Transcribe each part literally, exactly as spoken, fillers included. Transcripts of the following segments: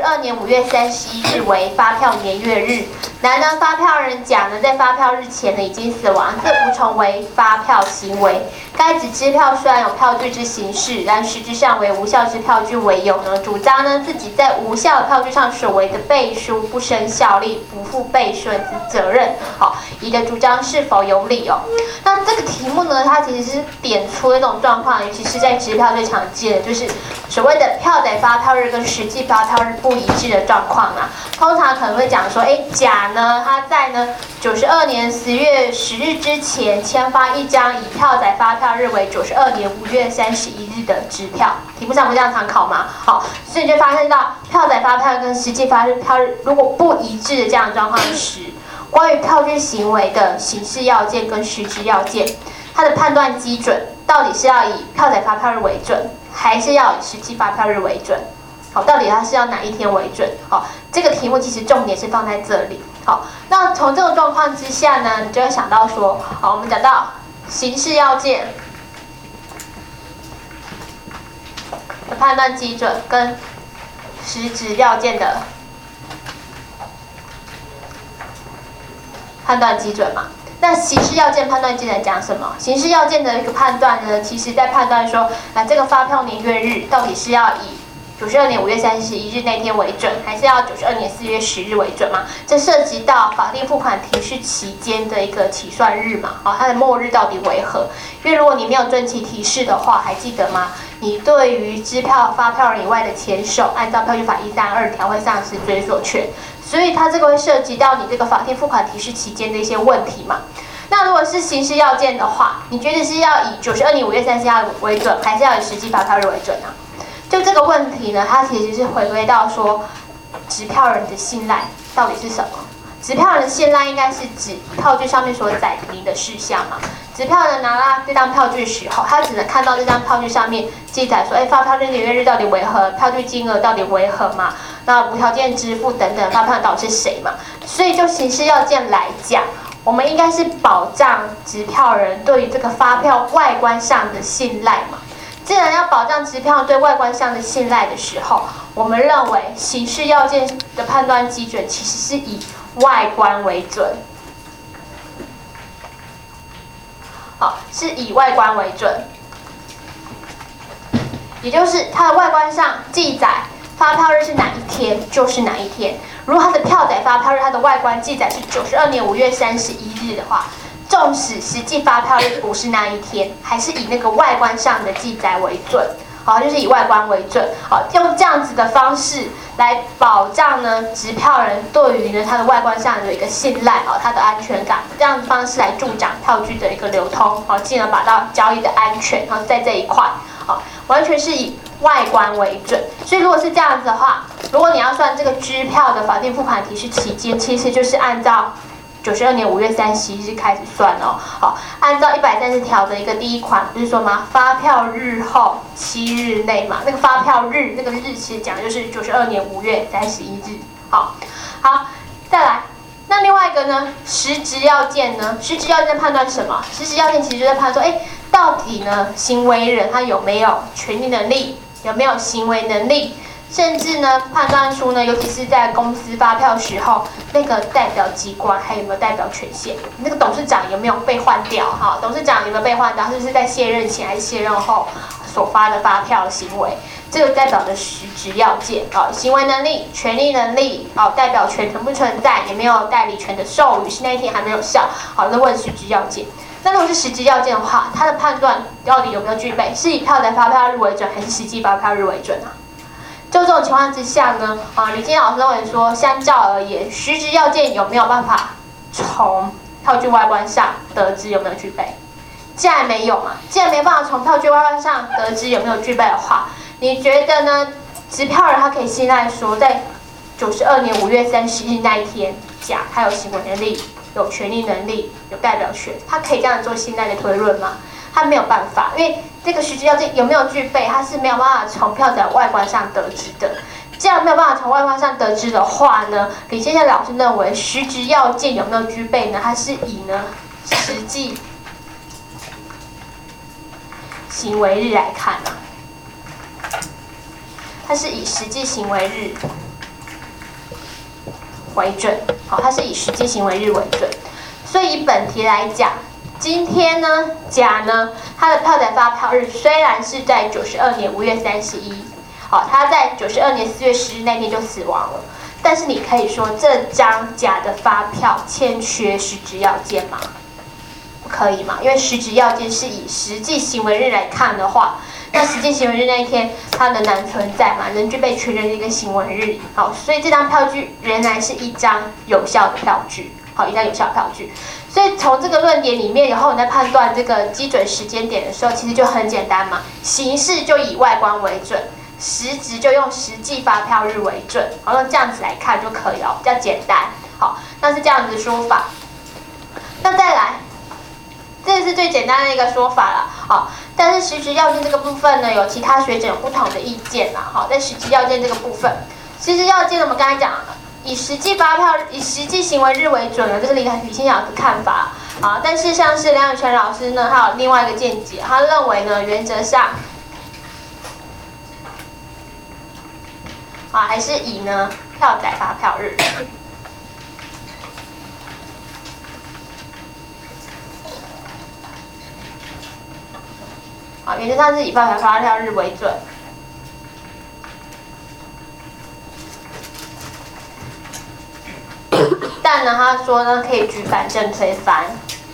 十二年五月三十一日为发票年月日。男呢，发票人甲呢，在发票日前呢已经死亡，这补充为发票行为。该纸支票虽然有票据之形式，但实质上为无效之票据为由呢，主张呢自己在无效的票据上所为的背书不生效力，不负背顺之责任。好，乙的主张是否有理哦？那这个题目呢，它其实是点出一种状况，尤其是在支票最常见的，就是所谓的票载发票日跟实际发票日不一致的状况啊。通常可能会讲说，哎，甲呢，他在呢九十二年十月十日之前签发一张以票载发票日为九十二年五月三十一日的支票。题目上不这样常考吗？好，所以你就发现到票载发票跟实际发票日如果不一致的这样的状况时，关于票据行为的形式要件跟实质要件，它的判断基准到底是要以票载发票日为准，还是要以实际发票日为准？好，到底它是要哪一天为准？好，这个题目其实重点是放在这里。好，那从这种状况之下呢，你就会想到说，好，我们讲到形式要件的判断基准跟实质要件的判断基准嘛。那形式要件判断基准讲什么？形式要件的一个判断呢，其实在判断说，啊，这个发票年月日到底是要以九十二年五月三十一日那天为准，还是要九十二年四月十日为准嘛？这涉及到法定付款提示期间的一个起算日嘛，好，它的末日到底为何？因为如果你没有遵期提示的话，还记得吗？你对于支票、发票人以外的前手，按照票据法一三二条会丧失追索权，所以它这个会涉及到你这个法定付款提示期间的一些问题嘛。那如果是形式要件的话，你觉得是要以九十二年五月三十一日为准，还是要以实际发票日为准呢？就这个问题呢，它其实是回归到说，支票人的信赖到底是什么？支票人的信赖应该是指票据上面所载明的事项嘛。支票人拿到这张票据的时候，他只能看到这张票据上面记载说，哎，发票日年月日到底为何？票据金额到底为何嘛？那无条件支付等等，发票人到底是谁嘛？所以就形式要件来讲，我们应该是保障支票人对于这个发票外观上的信赖嘛。既然要保障支票对外观上的信赖的时候，我们认为形式要件的判断基准其实是以外观为准，好，是以外观为准，也就是它的外观上记载发票日是哪一天就是哪一天。如果它的票载发票日它的外观记载是九十二年五月三十一日的话，纵使实际发票日不是那一天，还是以那个外观上的记载为准，好，就是以外观为准，好，用这样子的方式来保障呢支票人对于呢它的外观上的一个信赖，好，它的安全感，这样的方式来助长票据的一个流通，好，进而把到交易的安全，好，在这一块，好，完全是以外观为准。所以如果是这样子的话，如果你要算这个支票的法定付款提示期间，其实就是按照九十二年五月三十一日开始算哦，好，按照一百三十条的一个第一款，不是说吗？发票日后七日内嘛，那个发票日那个日期讲的就是九十二年五月三十一日，好，好，再来，那另外一个呢，实质要件呢？实质要件判断什么？实质要件其实就在判断说，哎，到底呢行为人他有没有权利能力，有没有行为能力？甚至呢，判断出呢，尤其是在公司发票时候，那个代表机关还有没有代表权限？那个董事长有没有被换掉？哈，董事长有没有被换掉？是不是在卸任前还是卸任后所发的发票行为？这个代表的实质要件啊，行为能力、权利能力，哦，代表权存不存在？有没有代理权的授予？是那一天还没有效？好，那问实质要件。那如果是实质要件的话，它的判断到底有没有具备？是以票载发票日为准，还是实际发票日为准啊？就这种情况之下呢，啊，李金老师认为说，相较而言，实质要件有没有办法从票据外观上得知有没有具备？既然没有嘛，既然没办法从票据外观上得知有没有具备的话，你觉得呢？支票人他可以信赖说，在九十二年五月三十日那一天，甲他有行为能力、有权利能力、有代表权，他可以这样做信赖的推论吗？他没有办法，因为这个实质要件有没有具备，他是没有办法从票载外观上得知的。既然没有办法从外观上得知的话呢，李先生老师认为实质要件有没有具备呢？它是以呢实际行为日来看啊，它是以实际行为日为准，好，它是以实际行为日为准。所以以本题来讲，今天呢，甲呢，它的票载发票日虽然是在九十二年五月三十一，好，他在九十二年四月十日那天就死亡了。但是你可以说这张甲的发票欠缺实质要件吗？不可以嘛，因为实质要件是以实际行为日来看的话，那实际行为日那一天它仍然存在嘛，仍具备确认的一个行为日。好，所以这张票据仍然是一张有效的票据。好，一张有效票据。所以从这个论点里面，然后你在判断这个基准时间点的时候，其实就很简单嘛，形式就以外观为准。实质就用实际发票日为准，好，那这样子来看就可以了，比较简单。好，那是这样子的说法。那再来，这是最简单的一个说法了。好，但是实质要件这个部分呢，有其他学者有不同的意见啦。好，在实质要件这个部分，实质要件我们刚才讲，以实际发票、以实际行为日为准的，这是李李清晓的看法。好，但是像是梁永泉老师呢，他有另外一个见解，他认为呢，原则上。啊，还是以呢票载发票日。啊，原则上是以票载发票日为准。但呢，他说呢可以举反证推翻。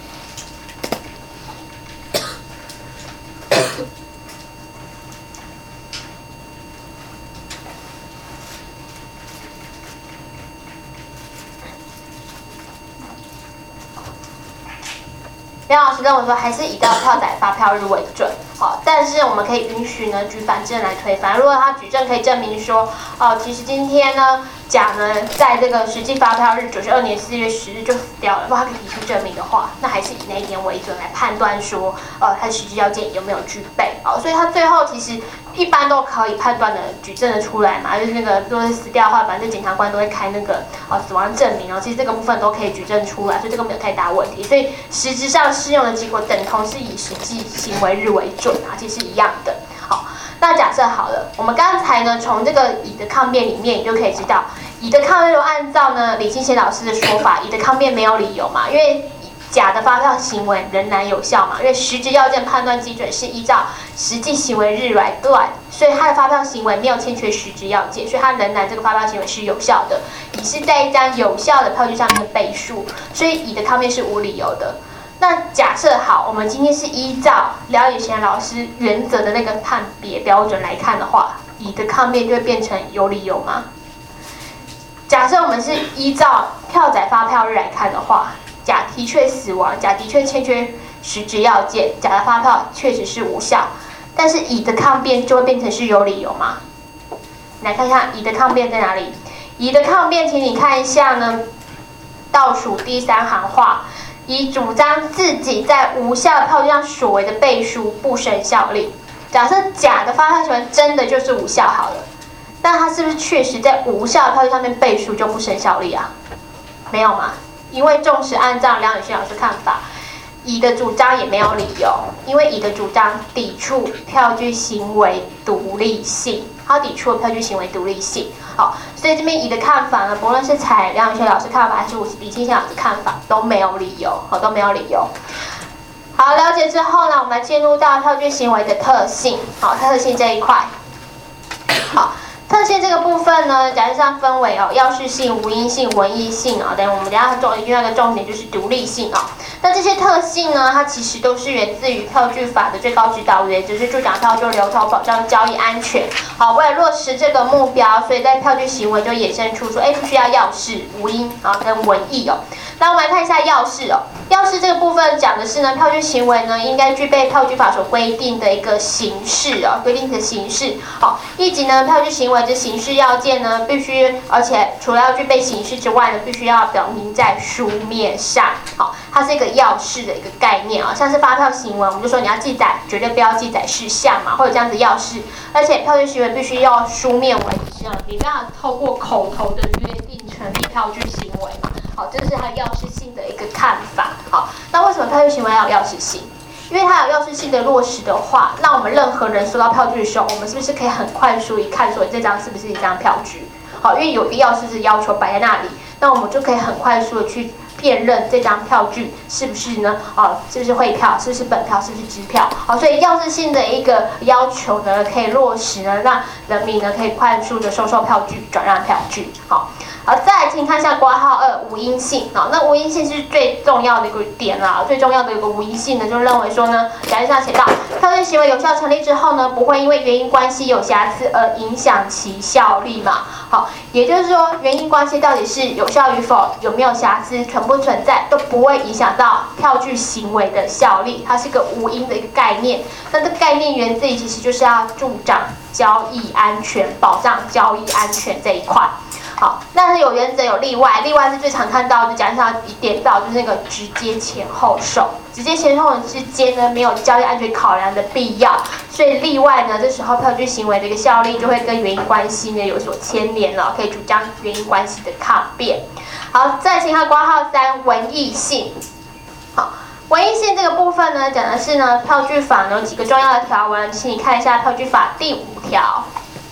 梁老师认为说，还是以到票载发票日为准，好，但是我们可以允许呢举反证来推翻。如果他举证可以证明说，哦，其实今天呢甲呢在这个实际发票日九十二年四月十日就死掉了，如果他可以提出证明的话，那还是以那一天为准来判断说，呃，他的实际要件有没有具备，哦，所以他最后其实一般都可以判断的举证的出来嘛，就是那个如果是死掉的话，反正检察官都会开那个呃死亡证明，然后其实这个部分都可以举证出来，所以这个没有太大问题。所以实质上适用的结果等同是以实际行为日为准啊，其实是一样的。好，那假设好了，我们刚才呢从这个乙的抗辩里面，你就可以知道，乙的抗辩如果按照呢李清贤老师的说法，乙的抗辩没有理由嘛，因为甲的发票行为仍然有效嘛，因为实质要件判断基准是依照实际行为日来断，所以他的发票行为没有欠缺实质要件，所以他仍然这个发票行为是有效的。乙是在一张有效的票据上面的背书，所以乙的抗辩是无理由的。那假设好，我们今天是依照廖以贤老师原则的那个判别标准来看的话，乙的抗辩就会变成有理由吗？假设我们是依照票载发票日来看的话，甲的确死亡，甲的确欠缺实质要件，甲的发票确实是无效，但是乙的抗辩就会变成是有理由吗？来看看乙的抗辩在哪里？乙的抗辩，请你看一下呢，倒数第三行话。乙主张自己在无效票据上所为的背书不生效力。假设甲的发票行为真的就是无效好了，那他是不是确实在无效的票据上面背书就不生效力啊？没有嘛，因为纵使按照梁宇轩老师看法，乙的主张也没有理由，因为乙的主张抵触票据行为独立性，他抵触票据行为独立性。好，所以这边乙的看法呢，不论是采梁宇轩老师看法，还是李清贤老师看法，都没有理由，好，都没有理由。好，了解之后呢，我们来进入到票据行为的特性，好，特性这一块，好。特性这个部分呢，假设上分为哦，要事性、无因性、文义性啊、哦。等我们等一下重另外一个重点就是独立性啊、哦。那这些特性呢，它其实都是源自于票据法的最高指导原则，就是助长票据流通、保障交易安全。好，为了落实这个目标，所以在票据行为就衍生出说，哎，必须要要事、无因啊跟文义哦。那我们来看一下要事哦。要事这个部分讲的是呢，票据行为呢应该具备票据法所规定的一个形式哦，规定的形式。好，以及呢，票据行为这形式要件呢，必须，而且除了要具备形式之外呢，必须要表明在书面上。好，它是一个要事的一个概念啊，像是发票行为，我们就说你要记载，绝对不要记载事项嘛，或者这样子要事，而且票据行为必须要书面为证，你不要透过口头的约定成立票据行为嘛。好，这是它要事性的一个看法。好，那为什么票据行为要有要事性？因为它有要事性的落实的话，那我们任何人收到票据的时候，我们是不是可以很快速一看说这张是不是一张票据？好，因为有一个要事是要求摆在那里， 那我们就可以很快速的去辨认这张票据是不是呢？哦，是不是汇票？是不是本票？是不是支票？好，所以样式性的一个要求呢，可以落实呢，让人民呢可以快速的收受票据、转让票据。好。好，再来请看一下括号二无因性啊，那无因性是最重要的一个点啦，最重要的一个无因性呢，就认为说呢，假设上写到票据行为有效成立之后呢，不会因为原因关系有瑕疵而影响其效力嘛。好，也就是说原因关系到底是有效与否，有没有瑕疵，存不存在，都不会影响到票据行为的效力，它是一个无因的一个概念。那这概念源自于其实就是要助长交易安全，保障交易安全这一块。好，但是有原则有例外，例外是最常看到的，讲一下一点到就是那个直接前后手，直接前后手之间呢没有交易安全考量的必要，所以例外呢，这时候票据行为的一个效力就会跟原因关系呢有所牵连了，可以主张原因关系的抗辩。好，再请看括号三文义性。好，文义性这个部分呢，讲的是呢票据法呢有几个重要的条文，请你看一下票据法第五条。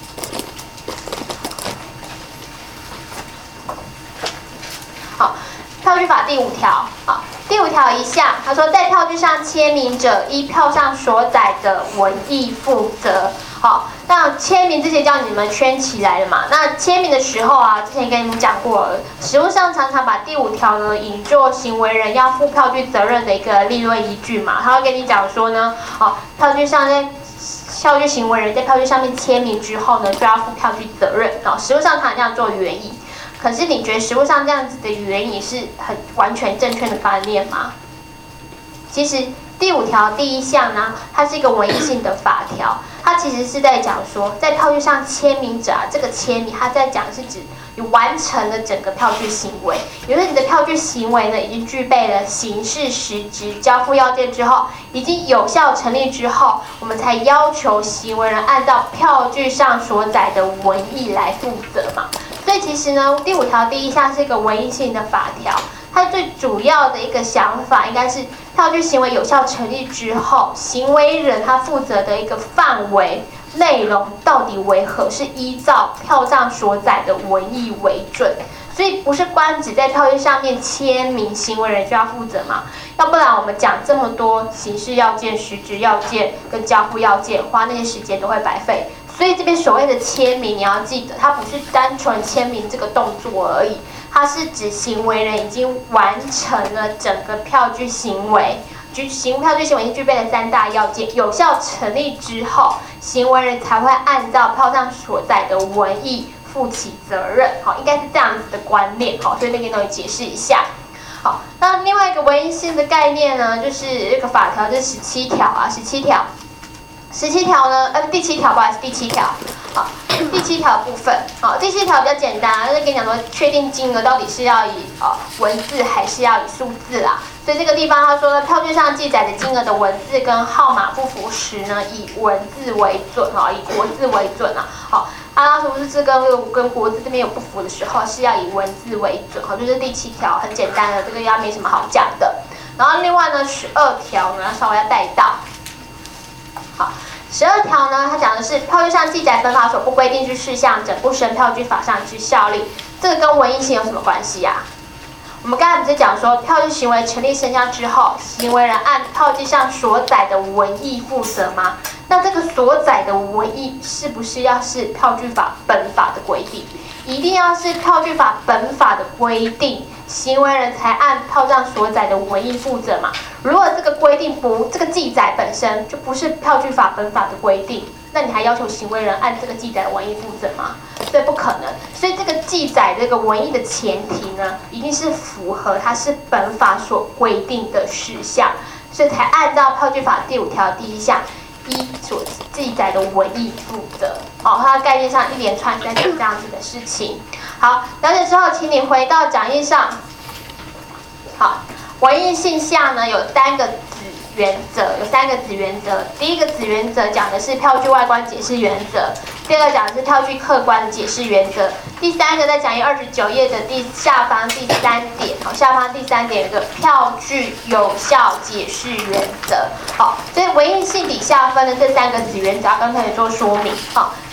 好，票据法第五条，好，第五条一项，他说在票据上签名者依票上所载的文义负责。好，那签名这些叫你们圈起来了嘛？那签名的时候啊，之前跟你们讲过了，实务上常常把第五条呢引作行为人要负票据责任的一个立论依据嘛。他会跟你讲说呢，哦，票据上在票据行为人在票据上面签名之后呢，就要负票据责任。哦，实务上常这样做原意。可是你觉得实务上这样子的原因是很完全正确的观念吗？其实第五条第一项呢，它是一个文义性的法条，它其实是在讲说，在票据上签名者啊，这个签名，它在讲是指你完成了整个票据行为，也就是你的票据行为呢，已经具备了形式实质交付要件之后，已经有效成立之后，我们才要求行为人按照票据上所载的文义来负责嘛。所以其实呢，第五条第一项是一个文义性的法条，它最主要的一个想法应该是票据行为有效成立之后，行为人他负责的一个范围内容到底为何，是依照票上所载的文义为准。所以不是光只在票据上面签名，行为人就要负责嘛？要不然我们讲这么多形式要件、实质要件跟交付要件，花那些时间都会白费。所以这边所谓的签名，你要记得，它不是单纯签名这个动作而已，它是指行为人已经完成了整个票据行为，具行票据行为已经具备了三大要件，有效成立之后，行为人才会按照票上所载的文义负起责任。好，应该是这样子的观念。好，所以这边都解释一下。好，那另外一个文义性的概念呢，就是这个法条，这十七条啊，十七条。十七条呢，呃，第七条不好意思，第七条，好，第七条部分，好，第七条比较简单，就是跟你讲说，确定金额到底是要以呃文字还是要以数字啦。所以这个地方他说呢，票据上记载的金额的文字跟号码不符时呢，以文字为准哈，以国字为准啊。好，啊，是不是这跟跟国字这边有不符的时候，是要以文字为准？好，就是第七条很简单的，这个要没什么好讲的。然后另外呢，十二条呢稍微要带到。好，十二条呢，它讲的是票据上记载本法所不规定之事项，整部生票据法上之效力。这个跟文义性有什么关系呀、啊？我们刚才不是讲说，票据行为成立生效之后，行为人按票据上所载的文义负责吗？那这个所载的文义是不是要是票据法本法的规定？一定要是票据法本法的规定，行为人才按票上所载的文义负责嘛。如果这个规定不，这个记载本身就不是票据法本法的规定，那你还要求行为人按这个记载的文义负责吗？所以不可能。所以这个记载这个文义的前提呢，一定是符合它是本法所规定的事项，所以才按照票据法第五条第一项依所记载的文义负责。好，它的概念上一连串在讲这样子的事情。好，了解之后，请你回到讲义上。好，文义性项呢有三个子原则，有三个子原则。第一个子原则讲的是票据外观解释原则，第二个讲的是票据客观的解释原则，第三个在讲义二十九页的第下方第三点，好，下方第三点有个票据有效解释原则。好，所以文义性底下分的这三个子原则要跟同学做说明。好，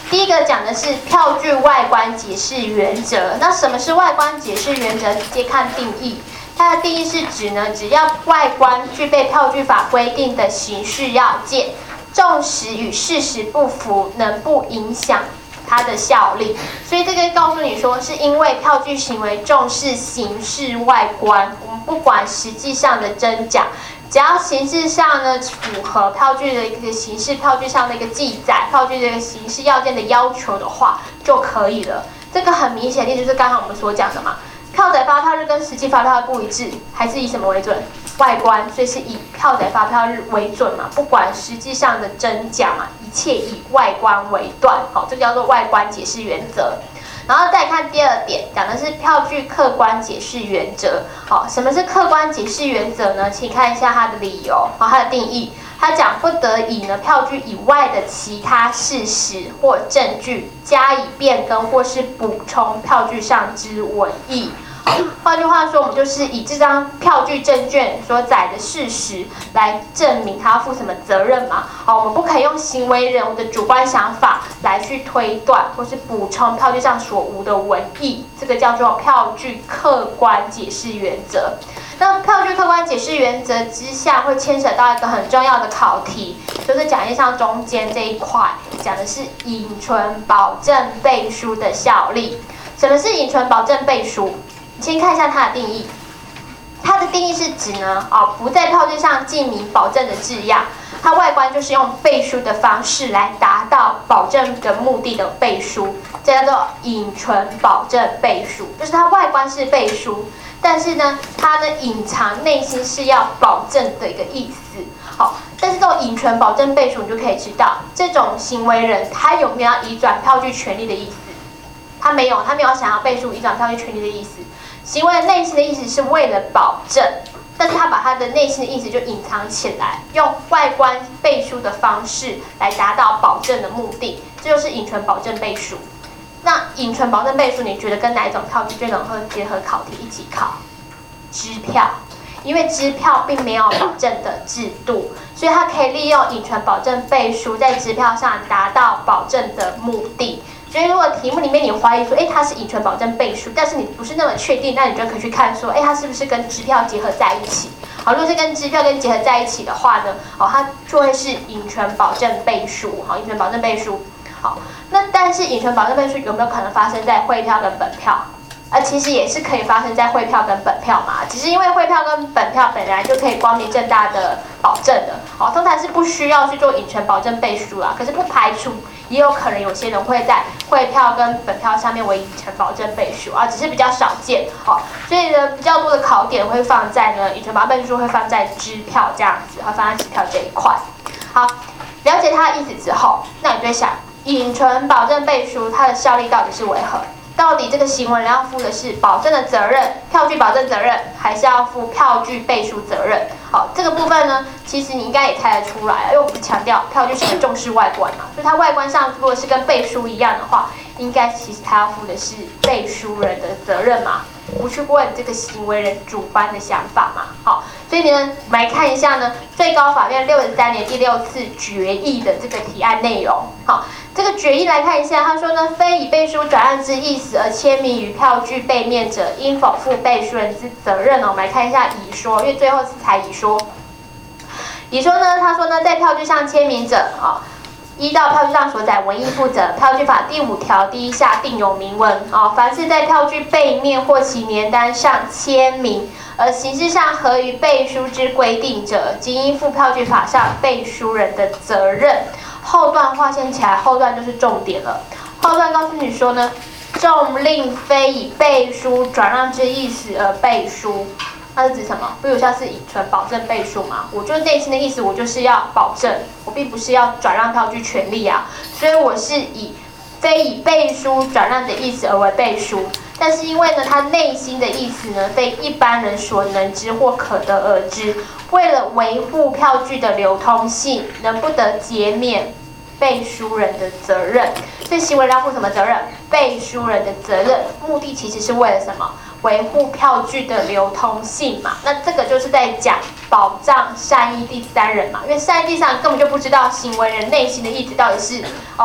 第一个讲的是票据外观解释原则。那什么是外观解释原则？直接看定义。它的定义是指呢，只要外观具备票据法规定的形式要件，纵使与事实不符，能不影响它的效力。所以这个告诉你说，是因为票据行为重视形式外观，我们不管实际上的真假，只要形式上呢符合票据的一个形式，票据上的一个记载，票据的一个形式要件的要求的话就可以了。这个很明显的就是刚刚我们所讲的嘛，票载发票日跟实际发票不一致，还是以什么为准？外观，所以是以票载发票日为准嘛，不管实际上的真假嘛，一切以外观为断。好，这叫做外观解释原则。然后再看第二点，讲的是票据客观解释原则。好，什么是客观解释原则呢？请看一下它的理由，好，它的定义。它讲不得以呢票据以外的其他事实或证据加以变更或是补充票据上之文义。换句话说，我们就是以这张票据证券所载的事实来证明他要负什么责任嘛。好，我们不可以用行为人物的主观想法来去推断或是补充票据上所无的文义，这个叫做票据客观解释原则。那票据客观解释原则之下，会牵扯到一个很重要的考题，就是讲义上中间这一块，讲的是隐存保证背书的效力。什么是隐存保证背书？先看一下它的定义。它的定义是指呢，哦，不在票据上记明保证的字样，它外观就是用背书的方式来达到保证的目的的背书，这叫做隐存保证背书，就是它外观是背书，但是呢，它呢隐藏内心是要保证的一个意思。好，但是这种隐存保证背书，你就可以知道这种行为人他有没有要移转票据权利的意思？他没有，他没有想要背书移转票据权利的意思。行为的内心的意思是为了保证，但是他把他的内心的意思就隐藏起来，用外观背书的方式来达到保证的目的，这就是隐存保证背书。那隐存保证背书，你觉得跟哪一种票据最能够结合考题一起考？支票，因为支票并没有保证的制度，所以它可以利用隐存保证背书在支票上达到保证的目的。所以如果题目里面你怀疑说，哎，它是隐存保证背书，但是你不是那么确定，那你就可以去看说，哎，它是不是跟支票结合在一起？好，如果是跟支票跟结合在一起的话呢，哦，它就会是隐存保证背书，好，隐存保证背书。好，那但是隐存保证背书有没有可能发生在汇票跟本票？呃，其实也是可以发生在汇票跟本票嘛，只是因为汇票跟本票本来就可以光明正大的保证的，好，通常是不需要去做隐存保证背书啦，可是不排除也有可能有些人会在汇票跟本票上面为隐存保证背书啊，只是比较少见，好，所以呢比较多的考点会放在呢隐存保证背书会放在支票这样子，会放在支票这一块。好，了解它的意思之后，那你就会想，隐存保证背书它的效力到底是为何？到底这个行为人要负的是保证的责任，票据保证责任，还是要负票据背书责任？好，这个部分呢，其实你应该也猜得出来，因为我们强调票据是很重视外观嘛，所以它外观上如果是跟背书一样的话，应该其实它要负的是背书人的责任嘛，不去问这个行为人主观的想法嘛。好，所以呢，我们来看一下呢，最高法院六十三年第六次决议的这个提案内容。好。这个决议来看一下，他说呢，非以背书转让之意思而签名于票据背面者，应否负背书人之责任呢？我们来看一下乙说，因为最后是采乙说。乙说呢，他说呢，在票据上签名者啊，依照票据上所载文义负责。票据法第五条第一项定有明文啊，凡是在票据背面或其年单上签名，而形式上合于背书之规定者，即应负票据法上背书人的责任。后段划线起来，后段就是重点了。后段告诉你说呢，重令非以背书转让之意思而背书，那是指什么？不有效是隐存保证背书嘛？我就内心的意思，我就是要保证，我并不是要转让票据权利啊，所以我是以非以背书转让的意思而为背书。但是因为呢，他内心的意思呢，非一般人所能知或可得而知。为了维护票据的流通性，能不得减免背书人的责任。所以行为人要负什么责任？背书人的责任，目的其实是为了什么？维护票据的流通性嘛。那这个就是在讲保障善意第三人嘛，因为善意第三人根本就不知道行为人内心的意思到底是哦。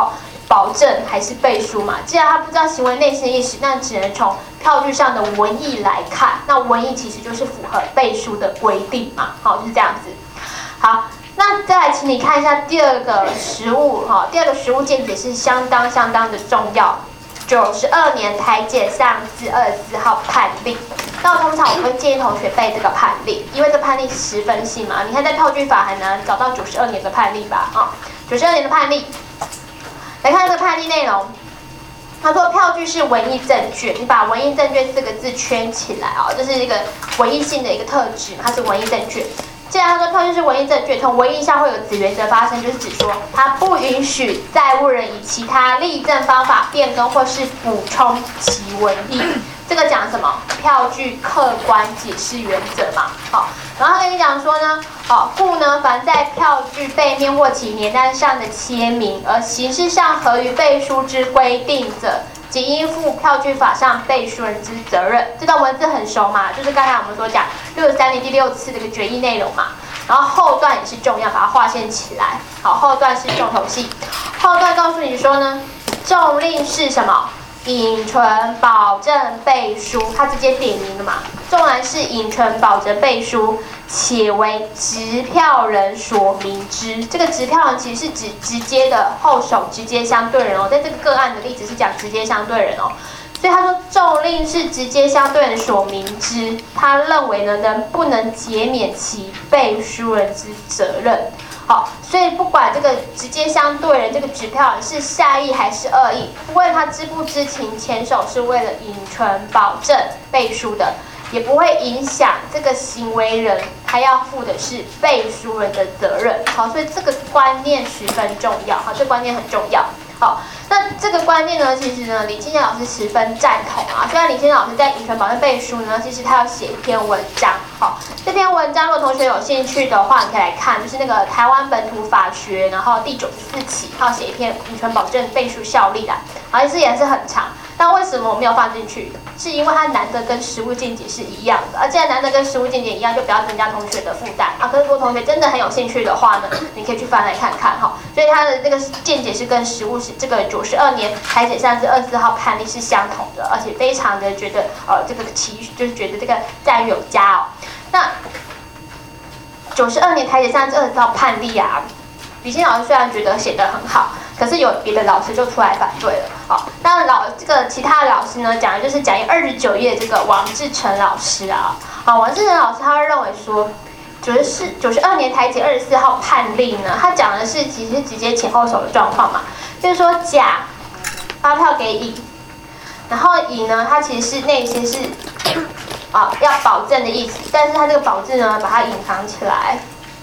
保证还是背书嘛？既然他不知道行为内心的意思，那只能从票据上的文意来看。那文意其实就是符合背书的规定嘛，好，就是这样子。好，那再来，请你看一下第二个实务哈，第二个实务见解是相当相当的重要。九十二年台检上字二十四号判例，那通常我会建议同学背这个判例，因为这判例是十分细嘛。你看在票据法很难找到九十二年的判例吧？啊，九十二年的判例，来看这个判例内容。他说票据是文意正确，你把文意正确四个字圈起来啊，这是一个文意性的一个特质，它是文意正确。既然他说票据是文意正确，从文意上会有子原则发生，就是指说他不允许债务人以其他立证方法变更或是补充其文意。这个讲什么？票据客观解释原则嘛。好，然后他跟你讲说呢，好，故呢，凡在票据背面或其年单上的签名，而形式上合于背书之规定者，即应负票据法上背书人之责任。这段文字很熟嘛，就是刚才我们所讲六十三年第六次的一个决议内容嘛。然后后段也是重要，把它划线起来。好，后段是重头戏。后段告诉你说呢，重令是什么？引存保证背书，它直接点名了嘛。纵然是引存保证背书，且为执票人所明知。这个执票人其实是指直接的后手直接相对人哦，在这个个案的例子是讲直接相对人哦。所以他说重令是直接相对人所明知，他认为呢能不能减免其背书人之责任。好，所以不管这个直接相对人这个执票人是善意还是恶意，不论他知不知情签手是为了引存保证背书的，也不会影响这个行为人他要负的是背书人的责任。好，所以这个观念十分重要。好，这个观念很重要。好，那这个观念呢，其实呢，李金健老师十分赞同啊。虽然李金健老师在引存保证背书呢，其实他要写一篇文章。好，这篇文章如果同学有兴趣的话，你可以来看，就是那个台湾本土法学，然后第九十四期，他要写一篇引存保证背书效力啦。啊，其实也是很长。但为什么我没有放进去？是因为它难得跟实务见解是一样的，而既然难得跟实务见解一样，就不要增加同学的负担啊。可是如果同学真的很有兴趣的话呢，你可以去翻来看看哈。所以它的这个见解是跟实务是这个九十二年台检上字二十四号判例是相同的，而且非常的觉得呃这个期就是觉得这个赞誉有加哦。那九十二年台检上字二十四号判例啊，李欣老师虽然觉得写得很好。可是有别的老师就出来反对了，好，那老这个其他的老师呢，讲的就是讲义二十九页这个王志成老师啊，好，王志成老师他会认为说，九十四九十二年台检二十四号判例呢，他讲的是其实是直接前后手的状况嘛，就是说甲发票给乙，然后乙呢，它其实是内心是啊要保证的意思，但是他这个保证呢，把它隐藏起来。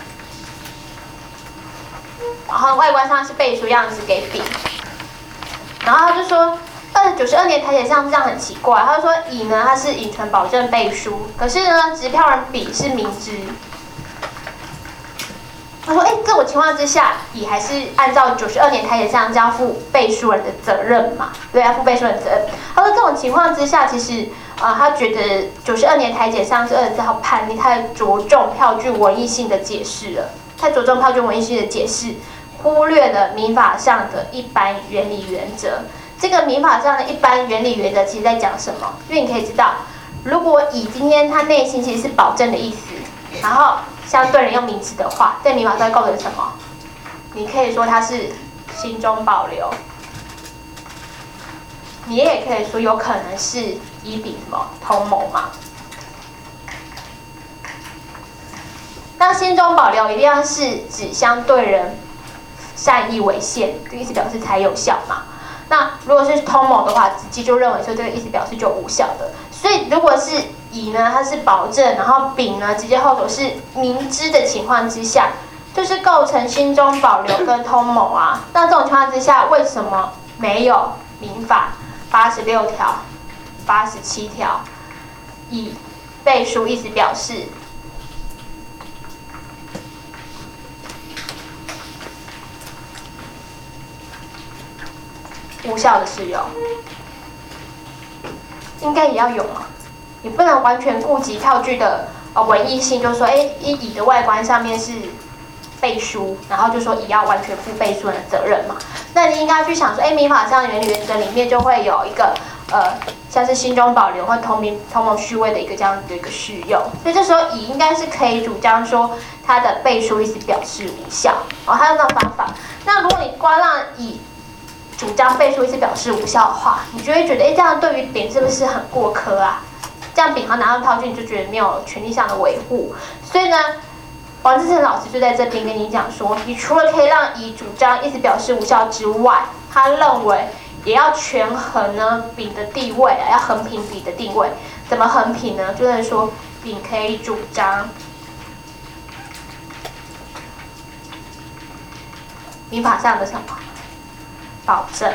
然后外观上是背书样子给丙，然后他就说，二九十二年台检上这样很奇怪，他就说乙呢他是引存保证背书，可是呢执票人丙是明知。他说，哎，这种情况之下，乙还是按照九十二年台检上要负背书人的责任嘛？对，要负背书人的责任。他说这种情况之下，其实啊、呃，他觉得九十二年台检上是二十四号判例，他着重票据文义性的解释了，他着重票据文义性的解释。忽略了民法上的一般原理原则。这个民法上的一般原理原则其实在讲什么？因为你可以知道，如果乙今天他内心其实是保证的意思，然后相对人用明知的话，在民法上构成什么？你可以说他是心中保留，你也可以说有可能是乙丙什么同谋嘛。那心中保留一定要是指相对人善意为限，这个意思表示才有效嘛。那如果是通谋的话，直接就认为说这个意思表示就无效的。所以如果是乙呢，它是保证，然后丙呢直接后手是明知的情况之下，就是构成心中保留跟通谋啊。那这种情况之下，为什么没有民法八十六条、八十七条以背书意思表示？无效的适用，应该也要有嘛，你不能完全顾及票据的呃文义性，就是说，哎，乙的外观上面是背书，然后就说乙要完全负背书人的责任嘛。那你应该去想说，哎，民法上原理原则里面就会有一个呃，像是心中保留或同名同盟虚伪的一个这样子的一个适用，所以这时候乙应该是可以主张说他的背书意思表示无效哦，他用这种方法。那如果你光让乙主张背书意思表示无效的话，你就会觉得，哎，这样对于丙是不是很过苛啊？这样丙他拿到票据，你就觉得没有权利上的维护。所以呢，王志成老师就在这边跟你讲说，你除了可以让乙主张意思表示无效之外，他认为也要权衡呢丙的地位啊，要衡平丙的地位。怎么衡平呢？就是说丙可以主张民法上的什么保证？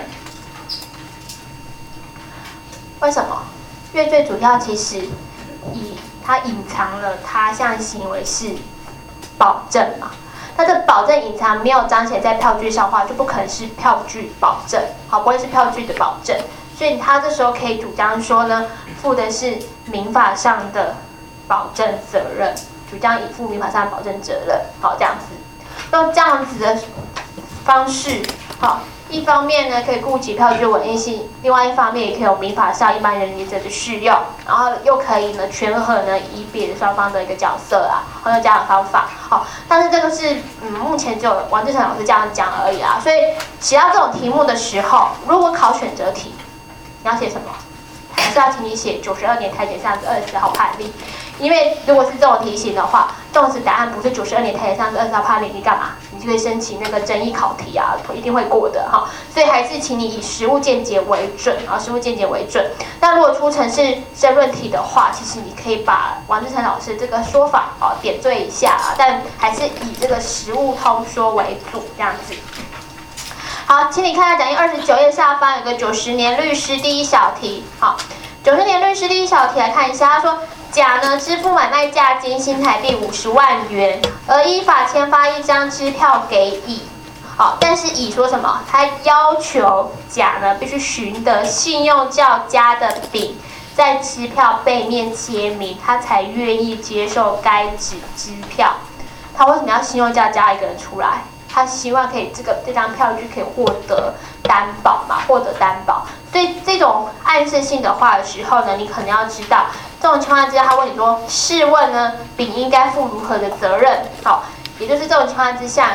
为什么？因为最主要其实乙他隐藏了他项行为是保证嘛，那这保证隐藏没有彰显在票据上的话，就不可能是票据保证，好，不会是票据的保证。所以他这时候可以主张说呢，负的是民法上的保证责任，主张乙负民法上的保证责任，好，这样子，用这样子的方式，好。一方面呢，可以顾及票据稳定性；另外一方面，也可以有民法上一般人原则的适用，然后又可以呢权衡呢乙丙双方的一个角色啦，还有这样的方法。好，但是这个是嗯目前只有王志成老师这样讲而已啦。所以写到这种题目的时候，如果考选择题，你要写什么？还是要请你写九十二年台检上子二十四号判例。因为如果是这种题型的话，纵使答案不是九十二年台检上子二十四号判例，你干嘛？你就可以申请那个争议考题啊，一定会过的哈。所以还是请你以实务见解为准啊，实务见解为准。那如果出成是申论题的话，其实你可以把王志成老师这个说法啊点缀一下啊，但还是以这个实务通说为主，这样子。好，请你看下讲义二十九页下方有个九十年律师第一小题。好，九十年律师第一小题来看一下，他说甲呢支付买卖价金新台币五十万元，而依法签发一张支票给乙。好，但是乙说什么？他要求甲呢必须寻得信用较佳的丙在支票背面签名，他才愿意接受该纸支票。他为什么要信用较佳一个人出来？他希望可以这个这张票据可以获得担保嘛，获得担保。所以这种暗示性的话的时候呢，你可能要知道，这种情况之下，他问你说，试问呢，丙应该负如何的责任？好，也就是这种情况之下，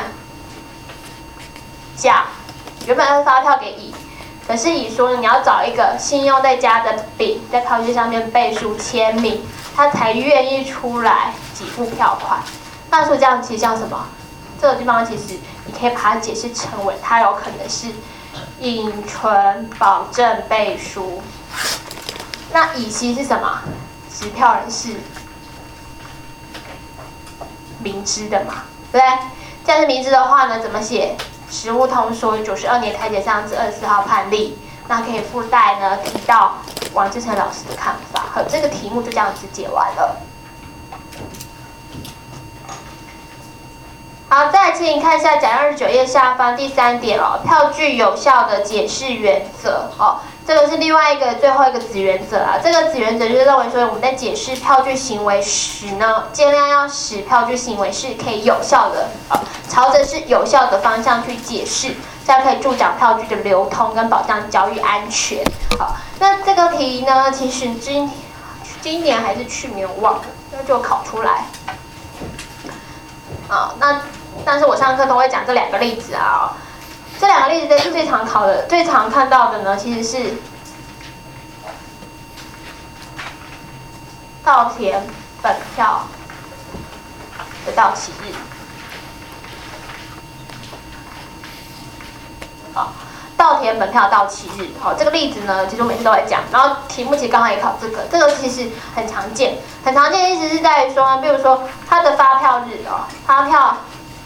甲原本要发票给乙，可是乙说你要找一个信用在家的丙在票据上面背书签名，他才愿意出来给付票款。那说这样其实像什么？这个地方其实你可以把它解释成为，它有可能是隐存保证背书。那乙其实是什么？持票人是明知的嘛，对不对？这样是明知的话呢，怎么写？实务通说九十二年台检上子二十四号判例，那可以附带呢提到王志成老师的看法。好，这个题目就这样子解完了。好，再来请你看一下讲义二十九页下方第三点哦，票据有效的解释原则哦，这个是另外一个最后一个子原则啊。这个子原则就是认为说我们在解释票据行为时呢，尽量要使票据行为是可以有效的啊，朝着是有效的方向去解释，这样可以助长票据的流通跟保障交易安全。好，那这个题呢，其实今今年还是去年忘了，那就考出来。啊，那但是我上课都会讲这两个例子啊，这两个例子是最常考的、最常看到的呢，其实是稻田本票的到期日。好，稻田本票到期日，好，这个例子呢，其实我每次都会讲，然后题目其实刚好也考这个，这个其实很常见，很常见的意思是在于说，比如说它的发票日哦，发票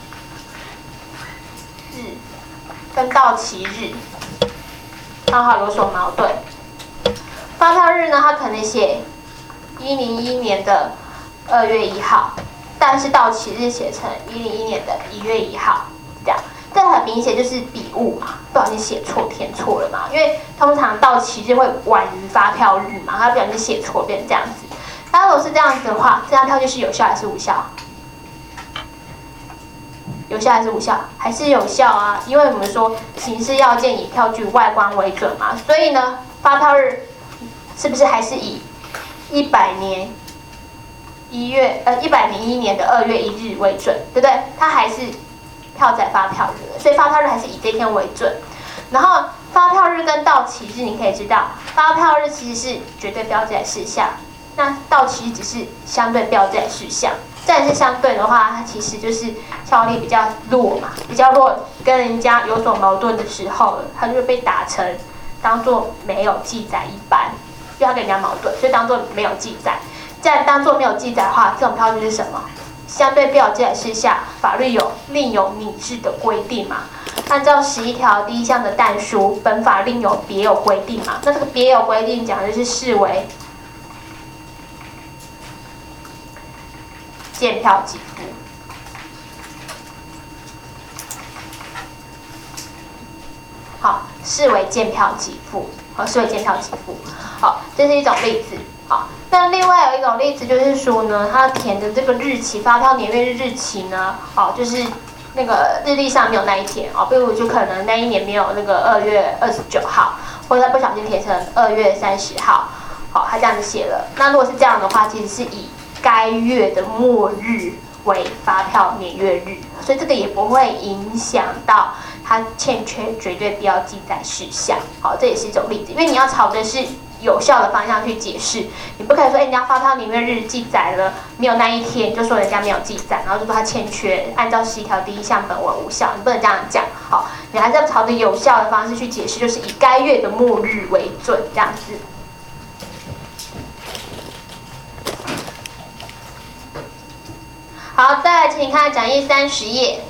日跟到期日刚好有所矛盾。发票日呢，它可能写一零一年的二月一号，但是到期日写成一零一年的一月一号，这样。这很明显就是笔误嘛，不小心写错填错了嘛，因为通常到期日会晚于发票日嘛，他不小心写错变成这样子。那如果是这样子的话，这张票据是有效还是无效？ 有效还是无效？还是有效啊，因为我们说形式要件以票据外观为准嘛，所以呢，发票日是不是还是以一百年一月呃一百零一年的二月一日为准，对不对？它还是票载发票日，所以发票日还是以这天为准。然后发票日跟到期日，你可以知道，发票日其实是绝对标载事项，那到期日只是相对标载事项。再是相对的话，它其实就是效力比较弱嘛，比较弱，跟人家有所矛盾的时候，它就会被打成当做没有记载一般，因为它跟人家矛盾，所以当做没有记载。再当做没有记载的话，这种票据是什么？相对标载事项，法律有另有拟制的规定嘛？按照十一条第一项的但书，本法另有别有规定嘛？那这个别有规定讲的就是视为见票给付。好，视为见票给付，好，视为见票给付。好，这是一种例子。好，那另外有一种例子就是说呢，它填的这个日期，发票年月日日期呢，好，就是那个日历上没有那一天哦，比如就可能那一年没有那个二月二十九号，或者他不小心填成二月三十号，好，他这样子写了。那如果是这样的话，其实是以该月的末日为发票年月日，所以这个也不会影响到它欠缺绝对必要记载事项。好，这也是一种例子，因为你要朝的是有效的方向去解释，你不可以说，哎、欸，人家发票年月日记载了没有那一天，就说人家没有记载，然后就说他欠缺，按照十一条第一项本文无效，你不能这样讲。好，你还是要朝着有效的方式去解释，就是以该月的末日为准，这样子。好，再来，请你看讲义三十页。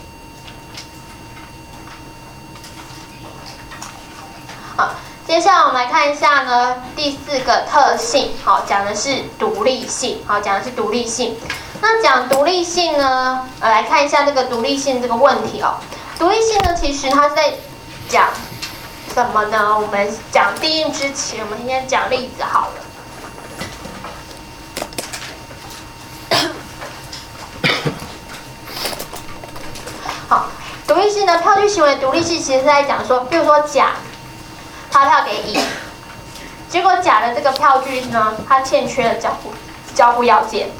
好，接下来我们来看一下呢，第四个特性，好，讲的是独立性，好，讲的是独立性。那讲独立性呢，呃，来看一下这个独立性这个问题哦。独立性呢，其实它是在讲什么呢？我们讲定义之前，我们先讲例子好了。好，独立性的票据行为独立性，其实是在讲说，比如说甲发票给乙，结果甲的这个票据呢，它欠缺了交付交付要件，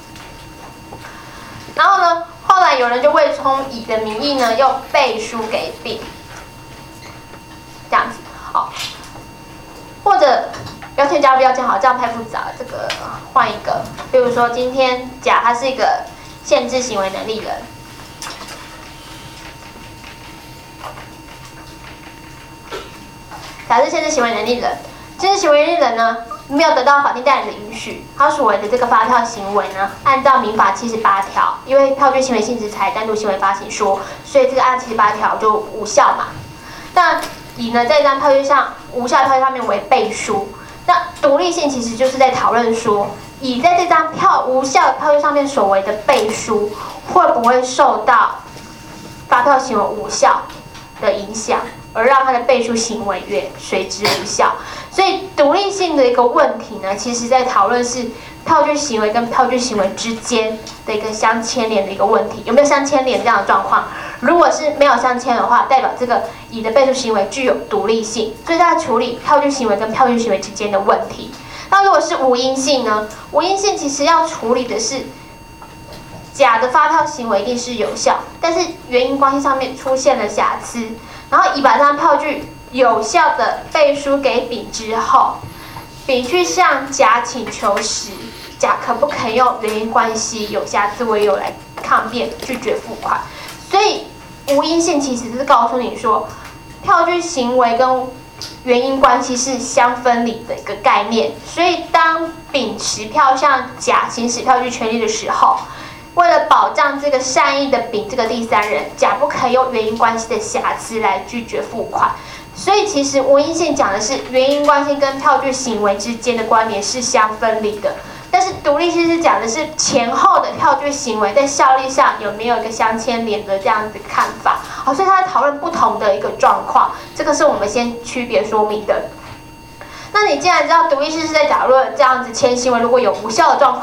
然后呢，后来有人就为充乙的名义呢，又背书给丙，这样子，好，或者要欠交付要件，好，这样太复杂了，这个换一个，比如说今天甲他是一个限制行为能力人。假设限制行为能力人，限制行为能力人呢，没有得到法定代理的允许，他所谓的这个发票行为呢，按照民法七十八条，因为票据行为性质采单独行为发行说，所以这个按七十八条就无效嘛。那乙呢，在这张票据上无效票据上面为背书，那独立性其实就是在讨论说，乙在这张票无效的票据上面所谓的背书，会不会受到发票行为无效的影响？而让他的背书行为也随之无效，所以独立性的一个问题呢，其实在讨论是票据行为跟票据行为之间的一个相牵连的一个问题，有没有相牵连这样的状况？如果是没有相牵的话，代表这个乙的背书行为具有独立性，所以在处理票据行为跟票据行为之间的问题。那如果是无因性呢？无因性其实要处理的是甲的发票行为一定是有效，但是原因关系上面出现了瑕疵。然后乙把这张票据有效的背书给丙之后，丙去向甲请求时，甲可不可以用原因关系有瑕疵为由来抗辩拒绝付款？所以无因性其实是告诉你说，票据行为跟原因关系是相分离的一个概念。所以当丙持票向甲行使票据权利的时候，为了保障这个善意的丙这个第三人，甲不可以用原因关系的瑕疵来拒绝付款。所以其实无因性讲的是原因关系跟票据行为之间的关联是相分离的，但是独立性是讲的是前后的票据行为在效力上有没有一个相牵连的这样子看法。好，所以他在讨论不同的一个状况，这个是我们先区别说明的。那你既然知道独立性是在讨论这样子前行为如果有无效的状况，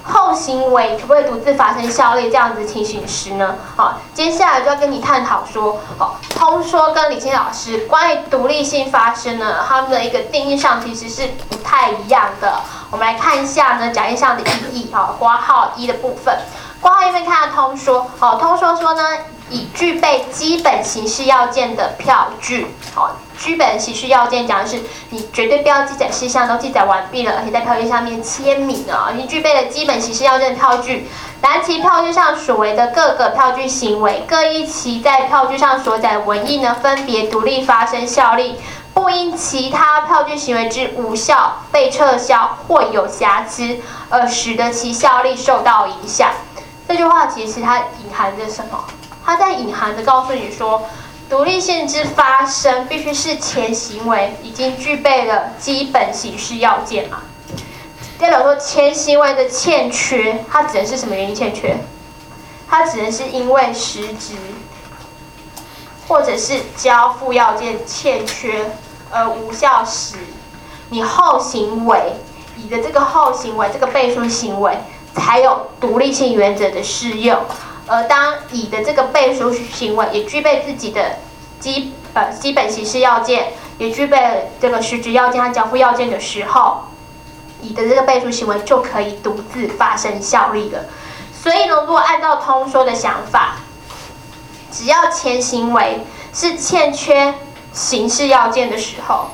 后行为可不可以独自发生效力这样子情形时呢？好，接下来就要跟你探讨说，好，通说跟李清老师关于独立性发生呢，他们的一个定义上其实是不太一样的。我们来看一下呢讲义上的意义，好，括号一的部分，括号一面看到通说，好，通说说呢，已具备基本形式要件的票据，好。基本形式要件讲的是，你绝对标记载事项都记载完毕了，而且在票据上面签名了，已具备了基本形式要件的票据。然其票据上所为的各个票据行为，各依其在票据上所载的文义呢，分别独立发生效力，不因其他票据行为之无效、被撤销或有瑕疵，而使得其效力受到影响。这句话其实它隐含着什么？它在隐含着告诉你说，独立性之发生必须是前行为已经具备了基本形式要件嘛，代表说前行为的欠缺，它指的是什么原因欠缺？它指的是因为实质或者是交付要件欠缺而无效时，你后行为你的这个后行为这个背书行为才有独立性原则的适用。而当乙的这个背书行为也具备自己的基呃基本形式要件，也具备这个实质要件和交付要件的时候，乙的这个背书行为就可以独自发生效力了。所以呢，如果按照通说的想法，只要前行为是欠缺形式要件的时候，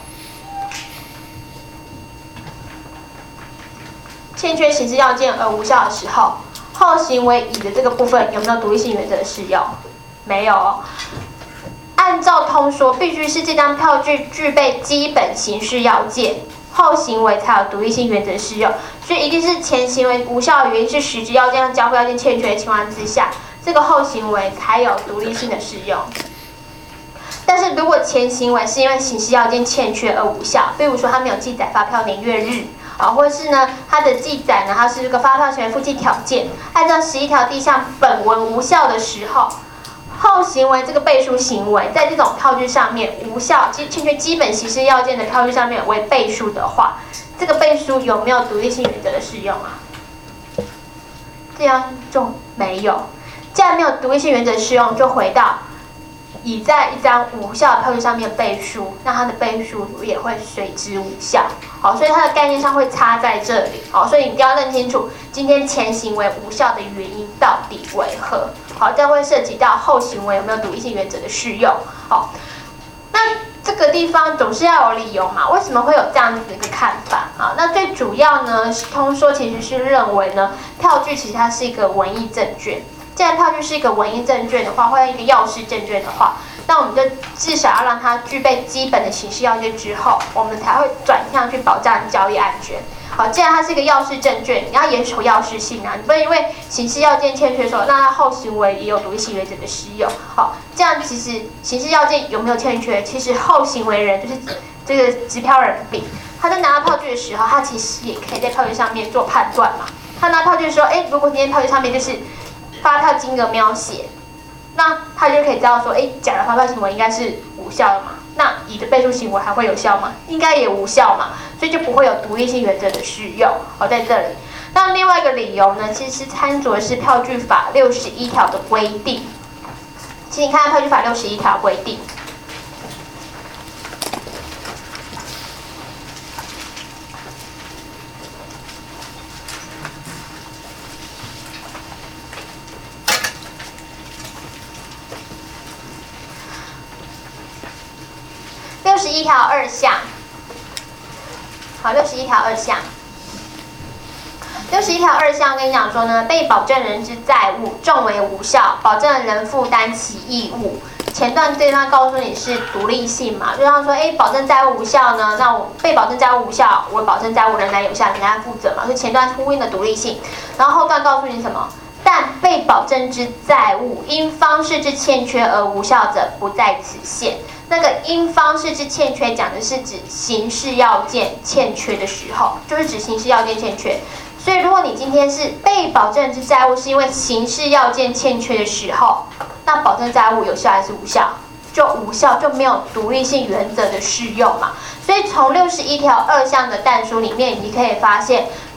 欠缺形式要件而无效的时候，后行为乙的这个部分有没有独立性原则的适用？没有哦。按照通说，必须是这张票据具备基本形式要件，后行为才有独立性原则适用。所以一定是前行为无效的原因是实质要件和交付要件欠缺的情况之下，这个后行为才有独立性的适用。但是如果前行为是因为形式要件欠缺而无效，比如说他没有记载发票年月日。啊，或者是呢，它的记载呢，它是这个发票行为附记条件，按照十一条第一项本文无效的时候，后行为这个背书行为在这种票据上面无效，欠缺基本形式要件的票据上面为背书的话，这个背书有没有独立性原则的适用啊？这样就没有。既然没有独立性原则适用，就回到乙在一张无效的票据上面背书，那它的背书也会随之无效。好，所以它的概念上会差在这里。好，所以你一定要认清楚今天前行为无效的原因到底为何。好，这会涉及到后行为有没有独立性原则的适用。好，那这个地方总是要有理由嘛？为什么会有这样子的一个看法？啊，那最主要呢，通说其实是认为呢，票据其实它是一个文义证券。既然票据是一个文义证券的话，或者一个要式证券的话，那我们就至少要让它具备基本的形式要件之后，我们才会转向去保障交易安全。好，既然它是一个要式证券，你要严守要式性啊，你不能因为形式要件欠缺的时候，让它后行为也有独立性原则的适用。好，这样其实形式要件有没有欠缺，其实后行为人就是这个支票人丙，他在拿到票据的时候，他其实也可以在票据上面做判断嘛。他拿票据说，哎，如果今天票据上面就是发票金额描写，那他就可以知道说，哎，甲的发票行为应该是无效的嘛。那乙的背书行为还会有效吗？应该也无效嘛，所以就不会有独立性原则的适用。好，在这里。那另外一个理由呢，其实参酌的是票据法六十一条的规定。请你看看票据法六十一条规定。六十一条二项，好，六十一条二项，六十一条二项跟你讲说呢，被保证人之债务重为无效，保证人负担其义务。前段这段告诉你是独立性嘛，就像说，哎，保证债务无效呢，那我被保证债务无效，我保证债务仍然有效，仍然负责嘛，所以前段呼应的独立性。然后后段告诉你什么？但被保证之债务因方式之欠缺而无效者，不在此限。那个因方式之欠缺讲的是指形式要件欠缺的时候，就是指形式要件欠缺。所以如果你今天是被保证之债务是因为形式要件欠缺的时候，那保证债务有效还是无效？就无效，就没有独立性原则的适用嘛。所以从六十一条二项的但书里面，你可以发现，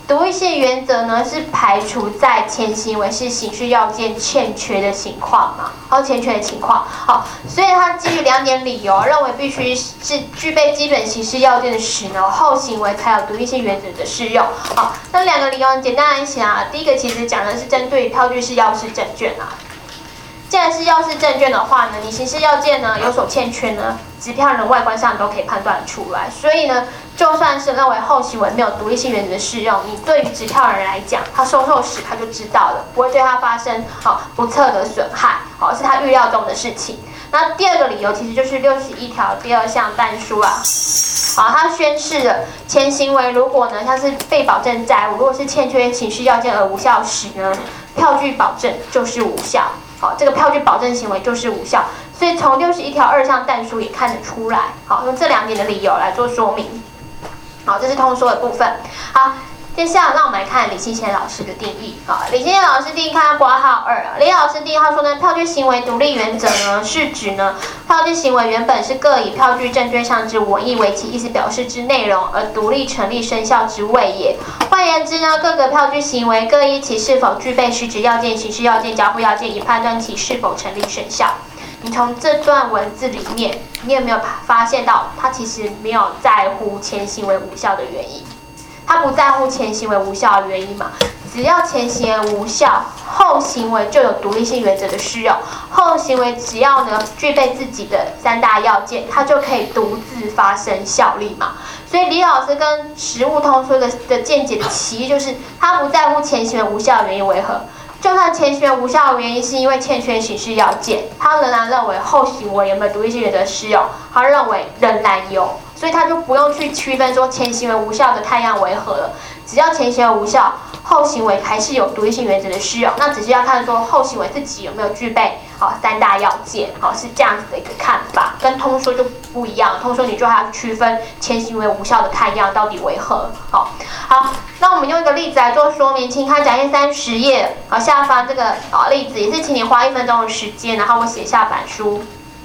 独立性原则呢是排除在前行为是刑事要件欠缺的情况嘛，好欠缺的情况，好，所以他基于两点理由，认为必须是具备基本刑事要件的时呢，后行为才有独立性原则的适用。好，那两个理由简单来讲啊，第一个其实讲的是针对票据式要式证券啊。既然是要式证券的话呢，你刑事要件呢有所欠缺呢，支票人外观上都可以判断出来。所以呢，就算是认为后行为没有独立性原则的适用，你对于支票人来讲，他收受时他就知道了，不会对他发生好不测的损害，好是他预料中的事情。那第二个理由其实就是六十一条第二项但书啊，好，他宣示了前行为如果呢像是被保证债务，如果是欠缺刑事要件而无效时呢，票据保证就是无效。好，这个票据保证行为就是无效，所以从六十一条二项但书也看得出来。好，用这两点的理由来做说明。好，这是通说的部分。好，接下来让我们来看李信贤老师的定义。好，李信贤老师定义看括号二，李老师定义他说呢，票据行为独立原则呢是指呢，票据行为原本是各以票据证券上之文义为其意思表示之内容而独立成立生效之谓也。换言之呢，各个票据行为各依其是否具备实质要件、刑事要件、交付要件，以判断其是否成立生效。你从这段文字里面，你有没有发现到，他其实没有在乎前行为无效的原因？他不在乎前行为无效的原因嘛？只要前行为无效，后行为就有独立性原则的适用。后行为只要呢具备自己的三大要件，它就可以独自发生效力嘛。所以李老师跟实务通说的的见解的歧义就是，他不在乎前行为无效的原因为何。就算前行为无效的原因是因为欠缺刑事要件，他仍然认为后行为有没有独立性原则适用，他认为仍然有，所以他就不用去区分说前行为无效的太阳为何了，只要前行为无效，后行为还是有独立性原则的适用，那只是要看说后行为自己有没有具备好三大要件，好是这样子的一个看法，跟通说就不一样，通说你就还要区分前行为无效的太阳到底为何，好，好，那我们用一个例子来做说明，请看讲义三十页，好下方这个啊例子也是请你花一分钟的时间，然后我写下板书。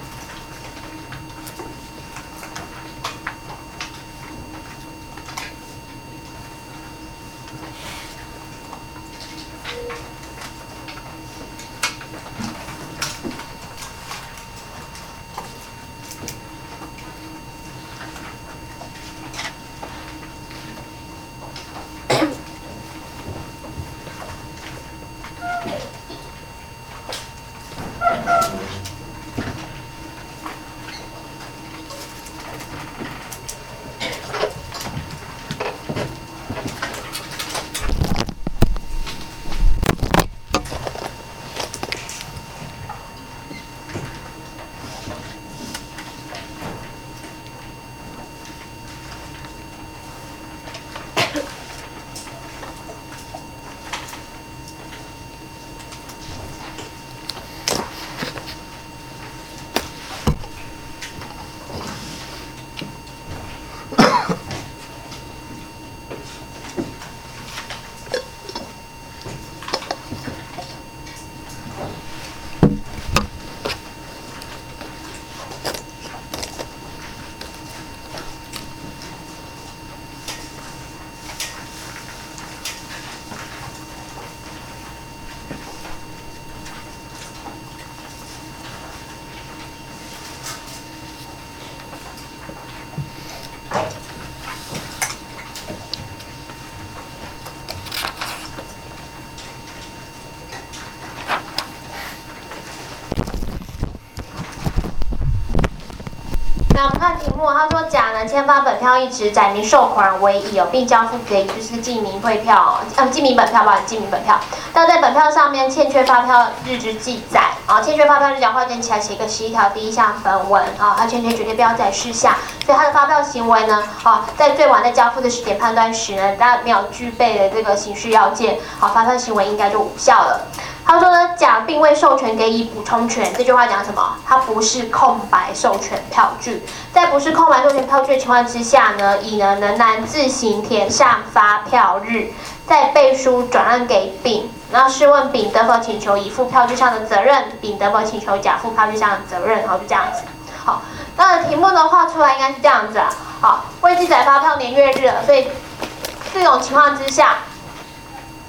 那我们看题目，他说甲呢签发本票一纸，载明受款人为乙，并交付给就是记名汇票，呃记名本票吧，记名本票。但在本票上面欠缺发票日之记载啊，欠缺发票日讲话间起来写一个十一条第一项本文啊，它欠缺绝对标载事项，所以它的发票行为呢啊，在最晚在交付的时点判断时呢，它没有具备的这个刑事要件，好，发票行为应该就无效了。他说呢，甲并未授权给乙补充权，这句话讲什么？它不是空白授权票据，在不是空白授权票据的情况之下呢，乙呢仍然自行填上发票日，再背书转让给丙。然后试问丙得否请求乙负票据上的责任？丙得否请求甲负票据上的责任？好，就这样子。好，那题目的画出来应该是这样子啊。好，未记载发票年月日了，所以这种情况之下。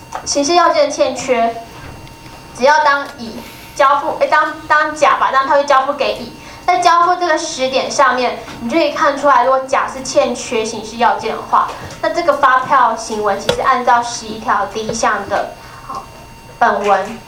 刑事要件欠缺，只要当乙交付，哎，当当甲把这张票据交付给乙，在交付这个时点上面，你就可以看出来，如果甲是欠缺刑事要件的话，那这个发票行文其实按照十一条第一项的好本文。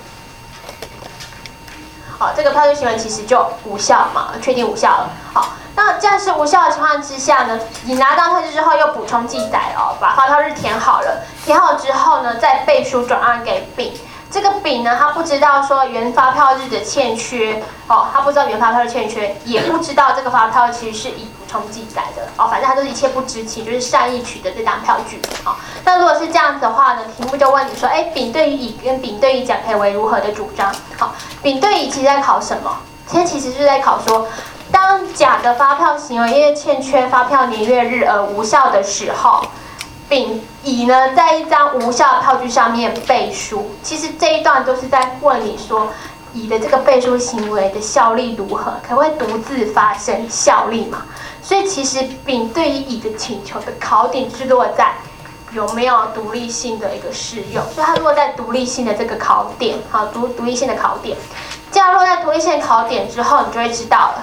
好，这个票据行文其实就无效嘛，确定无效了。好，那这样是无效的情况之下呢，你拿到票据之后又补充记载哦，把发票日填好了，填好之后呢，再背书转案给丙。这个丙呢，他不知道说原发票日的欠缺哦，他不知道原发票日欠缺，也不知道这个发票其实是乙补充记载的哦，反正他都是一切不知情，就是善意取得这张票据。好、哦，那如果是这样子的话呢，题目就问你说，哎，丙对于乙跟丙对于甲可以为如何的主张？好、哦，丙对乙其实在考什么？其实其实是在考说，当甲的发票行为因为欠缺发票年月日而无效的时候。丙乙呢，在一张无效的票据上面背书，其实这一段都是在问你说，乙的这个背书行为的效力如何，可不可以独自发生效力嘛？所以其实丙对于乙的请求的考点是落在有没有独立性的一个适用，所以它落在独立性的这个考点，好，独独立性的考点，这样落在独立性的考点之后，你就会知道了，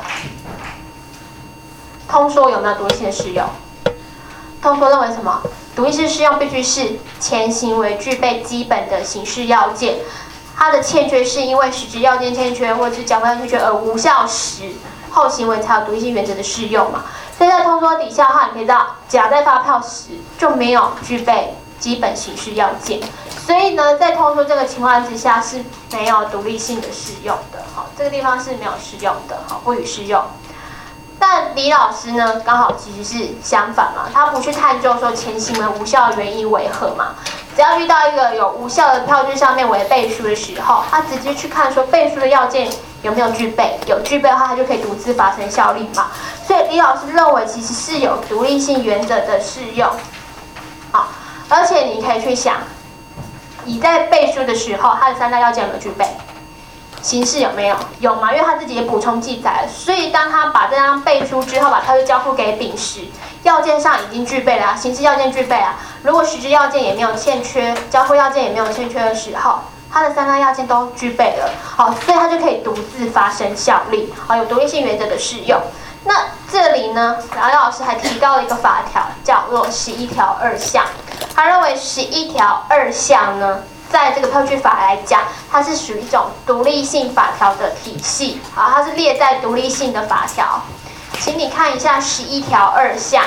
通说有没有独立性的适用？通说认为什么？独立性适用必须是前行为具备基本的刑事要件，它的欠缺是因为实质要件欠缺或者是缴费欠缺而无效时，后行为才有独立性原则的适用嘛。所以在通说底下的话，你可以知道甲在发票时就没有具备基本刑事要件，所以呢，在通说这个情况之下是没有独立性的适用的。好，这个地方是没有适用的，好，不予适用。但李老师呢，刚好其实是相反嘛，他不去探究说前行为无效的原因为何嘛，只要遇到一个有无效的票据上面为背书的时候，他直接去看说背书的要件有没有具备，有具备的话，他就可以独自发生效力嘛。所以李老师认为其实是有独立性原则的适用，好，而且你可以去想，乙在背书的时候，他的三大要件有没有具备？形式有没有？有吗？因为他自己也补充记载了，所以当他把这张背书之后，把票据交付给丙时，要件上已经具备了、啊，形式要件具备了、啊。如果实质要件也没有欠缺，交付要件也没有欠缺的时候，他的三大要件都具备了，好，所以他就可以独自发生效力，好，有独立性原则的适用。那这里呢，然后老师还提到了一个法条，叫做十一条二项，他认为十一条二项呢。在这个票据法来讲，它是属于一种独立性法条的体系，好，它是列在独立性的法条。请你看一下十一条二项。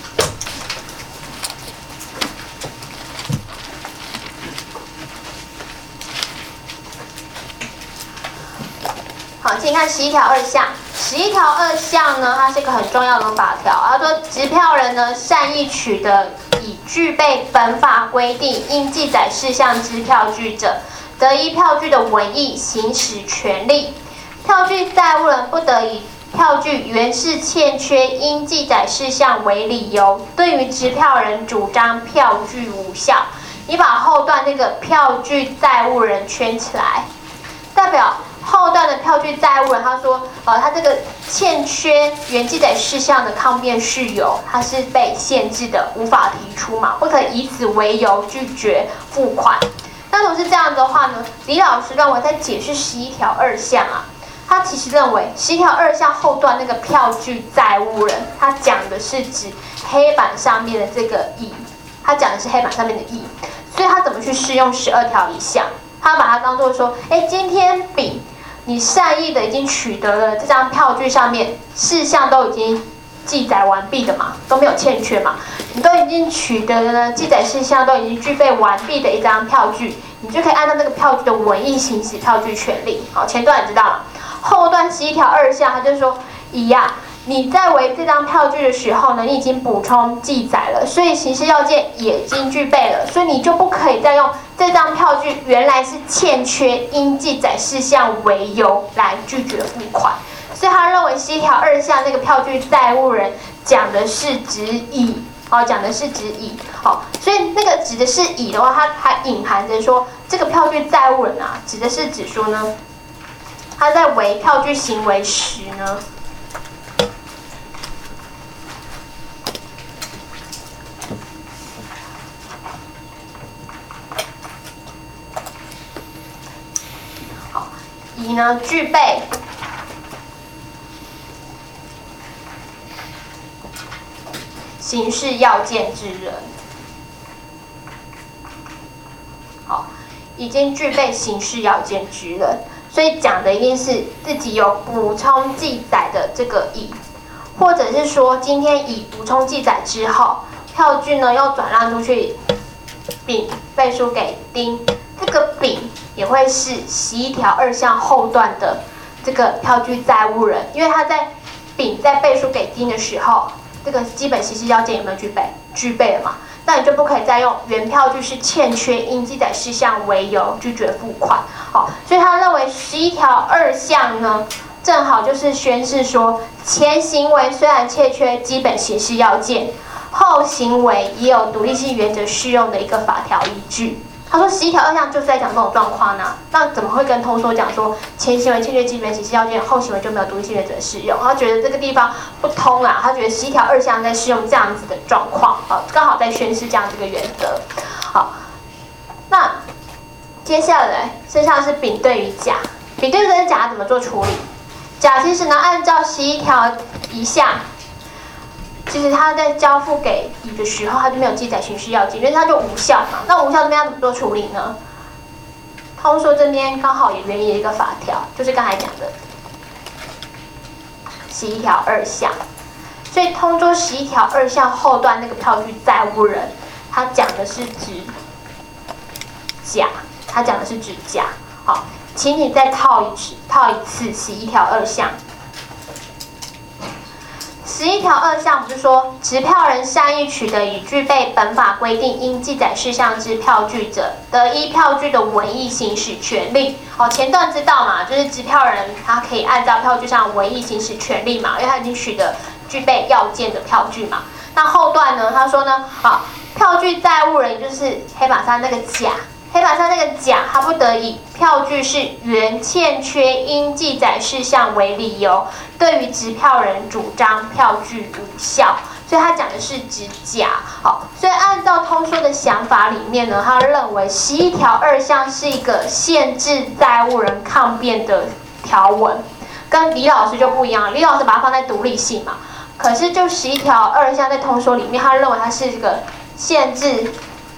好，请你看十一条二项。十一条二项呢，它是一个很重要的法条。他说，持票人呢善意取得已具备本法规定应记载事项之票据者，得依票据的文义行使权利。票据债务人不得以票据原是欠缺应记载事项为理由，对于持票人主张票据无效。你把后段那个票据债务人圈起来，代表后段的票据债务人，他说，呃，他这个欠缺原记载事项的抗辩事由，它是被限制的，无法提出嘛，不可以以此为由拒绝付款。那如果是这样的话呢，李老师认为在解释十一条二项啊，他其实认为十一条二项后段那个票据债务人，他讲的是指黑板上面的这个乙，他讲的是黑板上面的乙，所以他怎么去适用十二条一项？他把它当作说，哎，今天丙。你善意的已经取得了这张票据上面事项都已经记载完毕的嘛，都没有欠缺嘛，你都已经取得了记载事项都已经具备完毕的一张票据，你就可以按照这个票据的文义行使票据权利。好，前段你知道了，后段十一条二项，他就说一样，你在为这张票据的时候呢，你已经补充记载了，所以刑事要件也已经具备了，所以你就不可以再用这张票据原来是欠缺应记载事项为由来拒绝付款。所以他认为十一条二项那个票据债务人讲的是指乙，哦，讲的是指乙，好，所以那个指的是乙的话，它还隐含着说这个票据债务人啊，指的是指说呢，他在为票据行为时呢。 乙呢具备刑事要件之人，好，已经具备刑事要件之人，所以讲的一定是自己有补充记载的这个乙，或者是说今天乙补充记载之后，票据呢又转让出去，丙背书给丁，这个丙也会是十一条二项后段的这个票据债务人，因为他在丙在背书给丁的时候，这个基本刑事要件有没有具备？具备了嘛？那你就不可以再用原票据是欠缺应记载事项为由拒绝付款。好，所以他认为十一条二项呢，正好就是宣示说，前行为虽然欠缺基本刑事要件，后行为也有独立性原则适用的一个法条依据。他说十一条二项就是在讲这种状况呢，那怎么会跟通说讲说前行为欠缺基本刑事要件，后行为就没有独立性原则适用？他觉得这个地方不通啊，他觉得十一条二项在适用这样子的状况，啊，刚好在宣示这样这个原则。好，那接下来剩下的是丙对于甲，丙对于甲怎么做处理？甲其实呢，按照十一条一项。其实他在交付给乙的时候，他就没有记载刑事要件，因为他就无效嘛。那无效这边要怎么做处理呢？通说这边刚好也援引一个法条，就是刚才讲的十一条二项。所以通说十一条二项后段那个票据债务人，他讲的是指甲，他讲的是指甲。好，请你再套一次，套一次十一条二项。十一条二项不是说，持票人善意取得已具备本法规定应记载事项之票据者，得依票据的文义行使权利。哦，前段知道嘛，就是持票人他可以按照票据上文义行使权利嘛，因为他已经取得具备要件的票据嘛。那后段呢，他说呢，啊，票据债务人就是黑板上那个甲。黑板上那个甲，他不得以票据是原欠缺应记载事项为理由，对于持票人主张票据无效，所以他讲的是指甲。好，所以按照通说的想法里面呢，他认为十一条二项是一个限制债务人抗辩的条文，跟李老师就不一样，李老师把它放在独立性嘛，可是就十一条二项在通说里面，他认为它是一个限制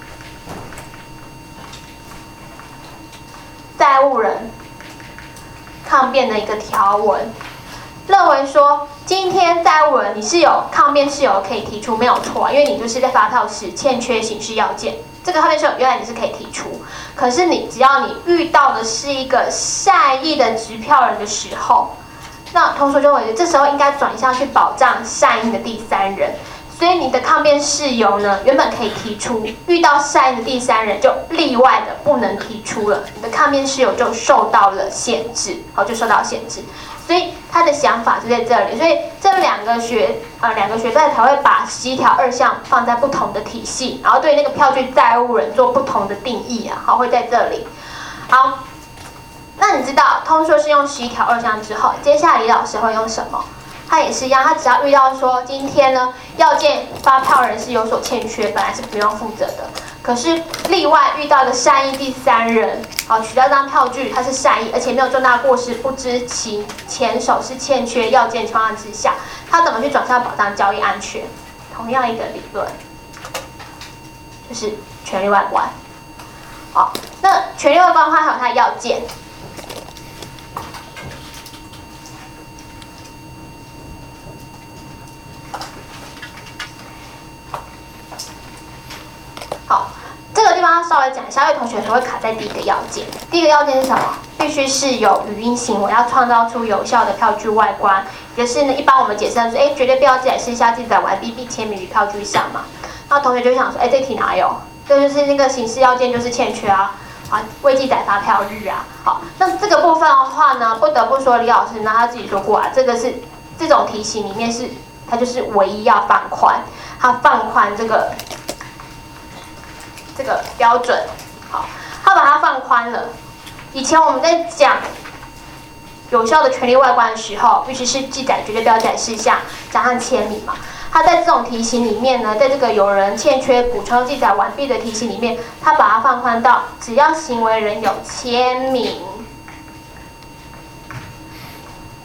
债务人抗辩的一个条文，认为说今天债务人你是有抗辩事由可以提出，没有错，因为你就是在发票时欠缺刑事要件，这个抗辩事由原来你是可以提出，可是你只要你遇到的是一个善意的持票人的时候，那通说就会这时候应该转向去保障善意的第三人。所以你的抗辩事由呢，原本可以提出，遇到善意的第三人就例外的不能提出了，你的抗辩事由就受到了限制，好，就受到限制。所以他的想法就在这里，所以这两个学呃两个学派才会把十一条二项放在不同的体系，然后对那个票据债务人做不同的定义啊，好，会在这里。好，那你知道通说是用十一条二项之后，接下来李老师会用什么？他也是一样，他只要遇到说今天呢，要件发票人是有所欠缺，本来是不用负责的。可是例外遇到的善意第三人，好，取到这张票据，他是善意，而且没有重大过失，不知其前手是欠缺要件情况之下，他怎么去转向保障交易安全？同样一个理论，就是权利外观。好，那权利外观的话，还有它的要件。好，这个地方稍微讲一下，因为同学说会卡在第一个要件。第一个要件是什么？必须是有语音行为，要创造出有效的票据外观。也是呢，一般我们解释的是，哎，绝对必要记载事项记载完毕并签名于票据上嘛。那同学就想说，哎，这题哪有？这就是那个刑事要件就是欠缺啊，啊，未记载发票日啊。好，那这个部分的话呢，不得不说李老师呢他自己说过啊，这个是这种题型里面是，它就是唯一要放宽，它放宽这个。这个标准，好，他把它放宽了。以前我们在讲有效的权利外观的时候，必须是记载绝对标载事项加上签名嘛。他在这种题型里面呢，在这个有人欠缺补充记载完毕的题型里面，他把它放宽到只要行为人有签名，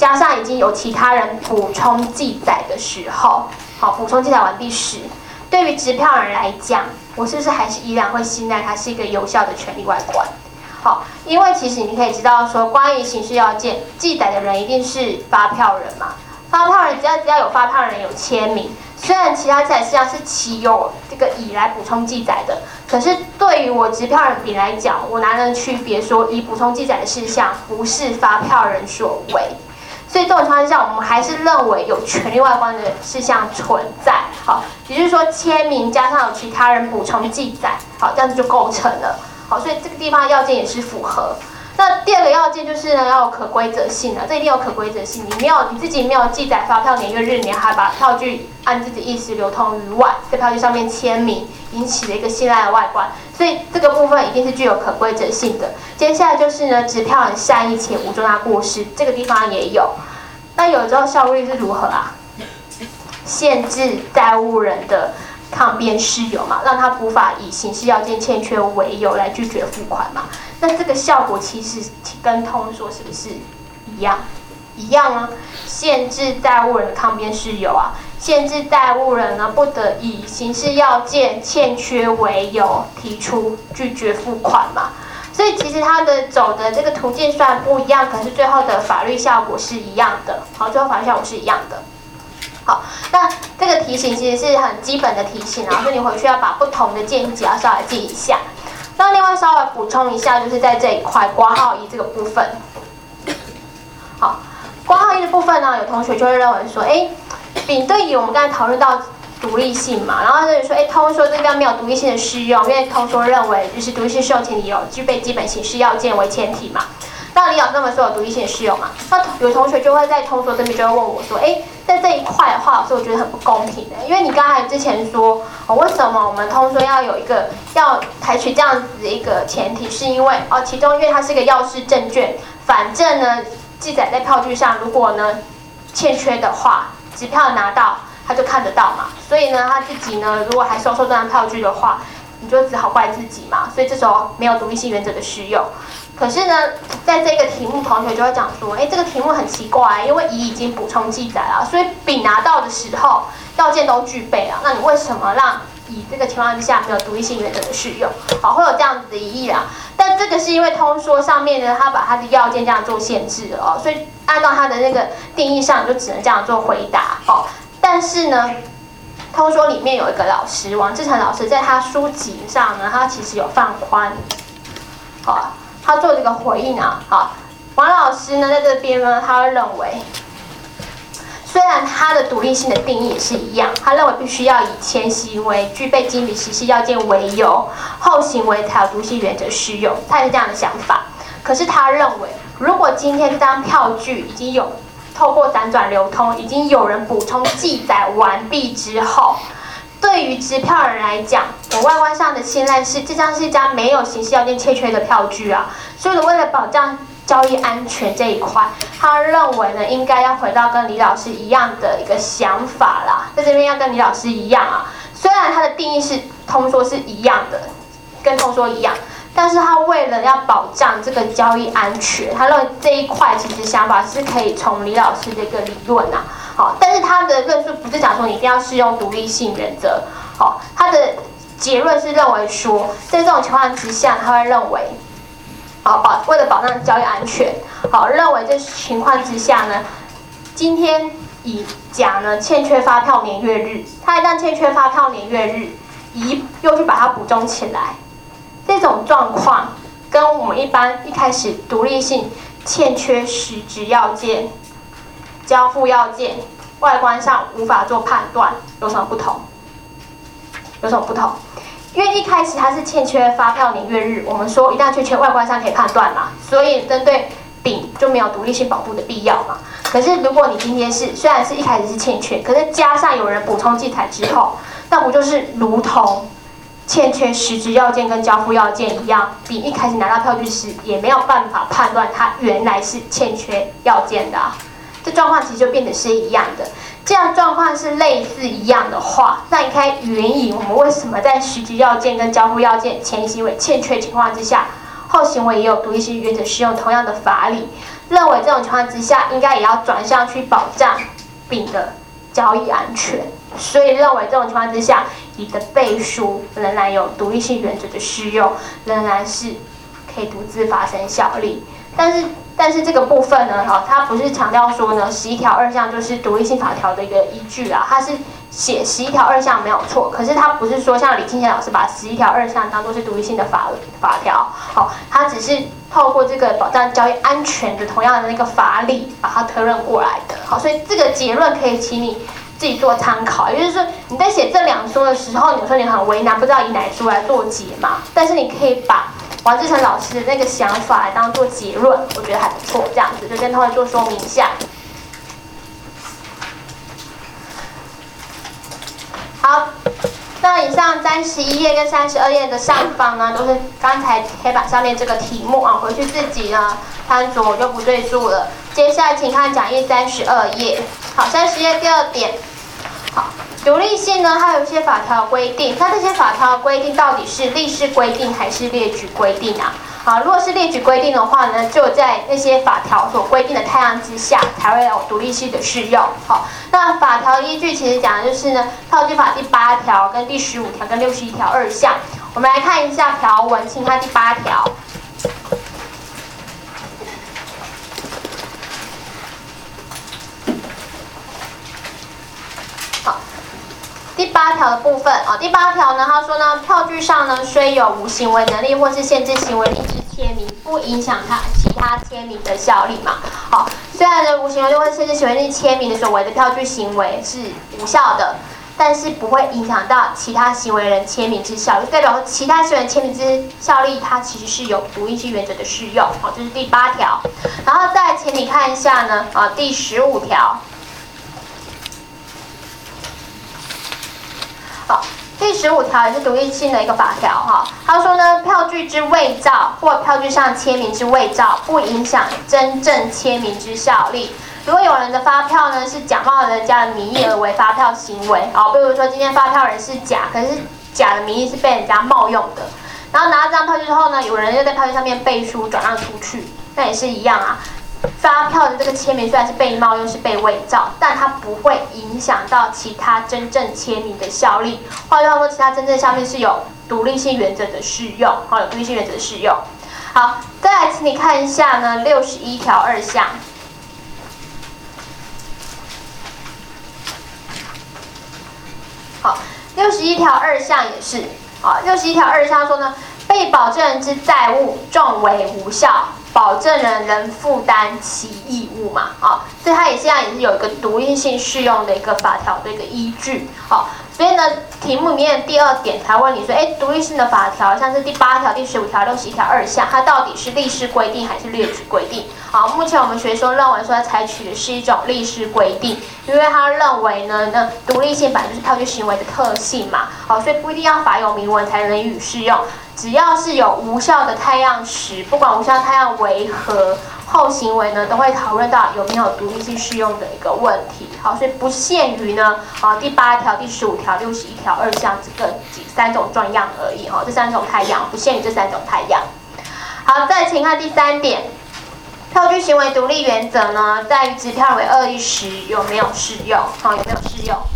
加上已经有其他人补充记载的时候，好，补充记载完毕时，对于持票人来讲，我是不是还是依然会信赖它是一个有效的权利外观？好，因为其实你可以知道说，关于刑事要件记载的人一定是发票人嘛，发票人只要只要有发票人有签名。虽然其他记载事项是其有这个乙来补充记载的，可是对于我持票人丙来讲，我哪能区别说乙补充记载的事项不是发票人所为？所以这种情况下，我们还是认为有权利外观的事项存在。好，也就是说签名加上有其他人补充记载，好，这样子就构成了。好，所以这个地方要件也是符合。那第二个要件就是呢，要有可归责性啊，这一定有可归责性。你没有你自己没有记载发票年月日，你还把票据按自己意思流通于外，在票据上面签名，引起了一个信赖的外观，所以这个部分一定是具有可归责性的。接下来就是呢，持票人善意且无重大过失，这个地方也有。那有之后效率是如何啊？限制债务人的抗辩事由嘛，让他无法以刑事要件欠缺为由来拒绝付款嘛。那这个效果其实跟通说是不是一样？一样啊，限制债务人的抗辩事由啊，限制债务人呢不得以刑事要件欠缺为由提出拒绝付款嘛。所以其实它的走的这个途径虽然不一样，可是最后的法律效果是一样的。好，最后法律效果是一样的。好，那这个题型其实是很基本的题型，然后所以你回去要把不同的见解要稍微记一下。那另外稍微补充一下，就是在这一块括号一这个部分。好，括号一的部分呢，有同学就会认为说，哎，丙对乙我们刚才讨论到独立性嘛，然后就说，哎，通说这边没有独立性的适用，因为通说认为就是独立性适用前提有具备基本刑事要件为前提嘛。那李老师认为说有独立性的适用嘛？那有同学就会在通说这边就会问我说，哎，在这一块的话，老师我觉得很不公平的，因为你刚才之前说，哦，为什么我们通说要有一个要采取这样子的一个前提，是因为哦，其中因为它是一个要式证券，反正呢记载在票据上，如果呢欠缺的话，支票拿到他就看得到嘛，所以呢他自己呢如果还收受这张票据的话，你就只好怪自己嘛，所以这时候没有独立性原则的适用。可是呢，在这个题目，同学就会讲说，哎，这个题目很奇怪，因为乙已经补充记载了，所以丙拿到的时候要件都具备了，那你为什么让乙这个情况之下没有独立性原则的适用？好，会有这样子的疑义啦。但这个是因为通说上面呢，他把他的要件这样做限制了哦，所以按照他的那个定义上，就只能这样做回答哦。但是呢，通说里面有一个老师王志成老师，在他书籍上呢，他其实有放宽，好。他做这个回应啊，好，王老师呢在这边呢，他会认为，虽然他的独立性的定义也是一样，他认为必须要以前行为具备基本刑事要件为由，后行为才有独立性原则适用，他也是这样的想法。可是他认为，如果今天这张票据已经有透过辗转流通，已经有人补充记载完毕之后，对于持票人来讲，我外观上的信赖是这张是一张没有刑事要件欠缺的票据啊，所以为了保障交易安全这一块，他认为呢应该要回到跟李老师一样的一个想法啦，在这边要跟李老师一样啊，虽然他的定义是通说是一样的，跟通说一样，但是他为了要保障这个交易安全，他认为这一块其实想法是可以从李老师的一个理论啊。好，但是他的论述不是讲说你一定要适用独立性原则，好，他的结论是认为说，在这种情况之下，他会认为，好保为了保障交易安全，好，认为这情况之下呢，今天乙甲呢欠缺发票年月日，他一旦欠缺发票年月日，乙又去把它补充起来，这种状况跟我们一般一开始独立性欠缺实质要件。交付要件外观上无法做判断，有什么不同？有什么不同？因为一开始它是欠缺发票年月日，我们说一旦欠缺外观上可以判断嘛，所以针对丙就没有独立性保护的必要嘛。可是如果你今天是虽然是一开始是欠缺，可是加上有人补充记载之后，那不就是如同欠缺实质要件跟交付要件一样，丙一开始拿到票据时也没有办法判断它原来是欠缺要件的啊。这状况其实就变得是一样的，这样状况是类似一样的话，那你可以援引我们为什么在实质要件跟交付要件前行为欠缺情况之下， 后行为也有独立性原则适用同样的法理，认为这种情况之下，应该也要转向去保障丙的交易安全，所以认为这种情况之下，乙的背书仍然有独立性原则的适用，仍然是可以独自发生效力。但是，但是这个部分呢，哈，它不是强调说呢，十一条二项就是独立性法条的一个依据啊，它是写十一条二项没有错，可是它不是说像李清贤老师把十一条二项当作是独立性的法法条，好，它只是透过这个保障交易安全的同样的那个法理把它推论过来的，好，所以这个结论可以请你自己做参考，也就是说你在写这两书的时候，有时候你很为难，不知道以哪书来做解嘛，但是你可以把王志成老师的那个想法来当做结论，我觉得还不错，这样子就跟同学做说明一下。好，那以上三十一页跟三十二页的上方呢，都是刚才黑板上面这个题目啊，回去自己呢翻着我就不赘述了。接下来请看讲义三十二页。好，三十页第二点，好。独立性呢，它有一些法条规定，那这些法条规定到底是例示规定还是列举规定啊？好，如果是列举规定的话呢，就在那些法条所规定的太阳之下，才会有独立性的适用。好，那法条依据其实讲的就是呢，票据法第八条跟第十五条跟六十一条二项。我们来看一下条文，请看第八条。第八条的部分啊，第八条呢，他说呢，票据上呢虽有无行为能力或是限制行为力之签名，不影响他其他签名的效力嘛。好，虽然呢无行为力或是限制行为力签名的所谓的票据行为是无效的，但是不会影响到其他行为人签名之效力，代表说其他行为人签名之效力，它其实是有独立性原则的适用。好，这是第八条。然后再请你看一下呢，啊，第十五条。好，第十五条也是独立性的一个法条哈。他说呢，票据之伪造或票据上签名之伪造，不影响真正签名之效力。如果有人的发票呢是假冒人家的名义而为发票行为，哦，比如说今天发票人是假，可是假的名义是被人家冒用的，然后拿到这张票据之后呢，有人又在票据上面背书转让出去，那也是一样啊。发票的这个签名虽然是被冒用，是被伪造，但它不会影响到其他真正签名的效力。换句话说，其他真正效力是有独立性原则的适用，好，有独立性原则的适用。好，再来请你看一下呢，六十一条二项。好，六十一条二项也是，啊，六十一条二项说呢，被保证人之债务重为无效。保证人仍负担其义务嘛，啊，所以它也现在也是有一个独立性适用的一个法条的一个依据，好，所以呢，题目里面第二点才问你说，哎，独立性的法条像是第八条、第十五条、六十一条二项，它到底是例示规定还是列举规定？好，目前我们学说认为说它采取的是一种例示规定，因为他认为呢，那独立性本来就是票据行为的特性嘛，好，所以不一定要法有明文才能予以适用。只要是有无效的太阳时，不管无效太阳为何，后行为呢都会讨论到有没有独立性适用的一个问题。好，所以不限于呢，啊第八条、第十五条、六十一条二项这个几三种状样而已。哈，这三种太阳不限于这三种太阳。好，再请看第三点，票据行为独立原则呢，在于支票为恶意时有没有适用？好，有没有适用？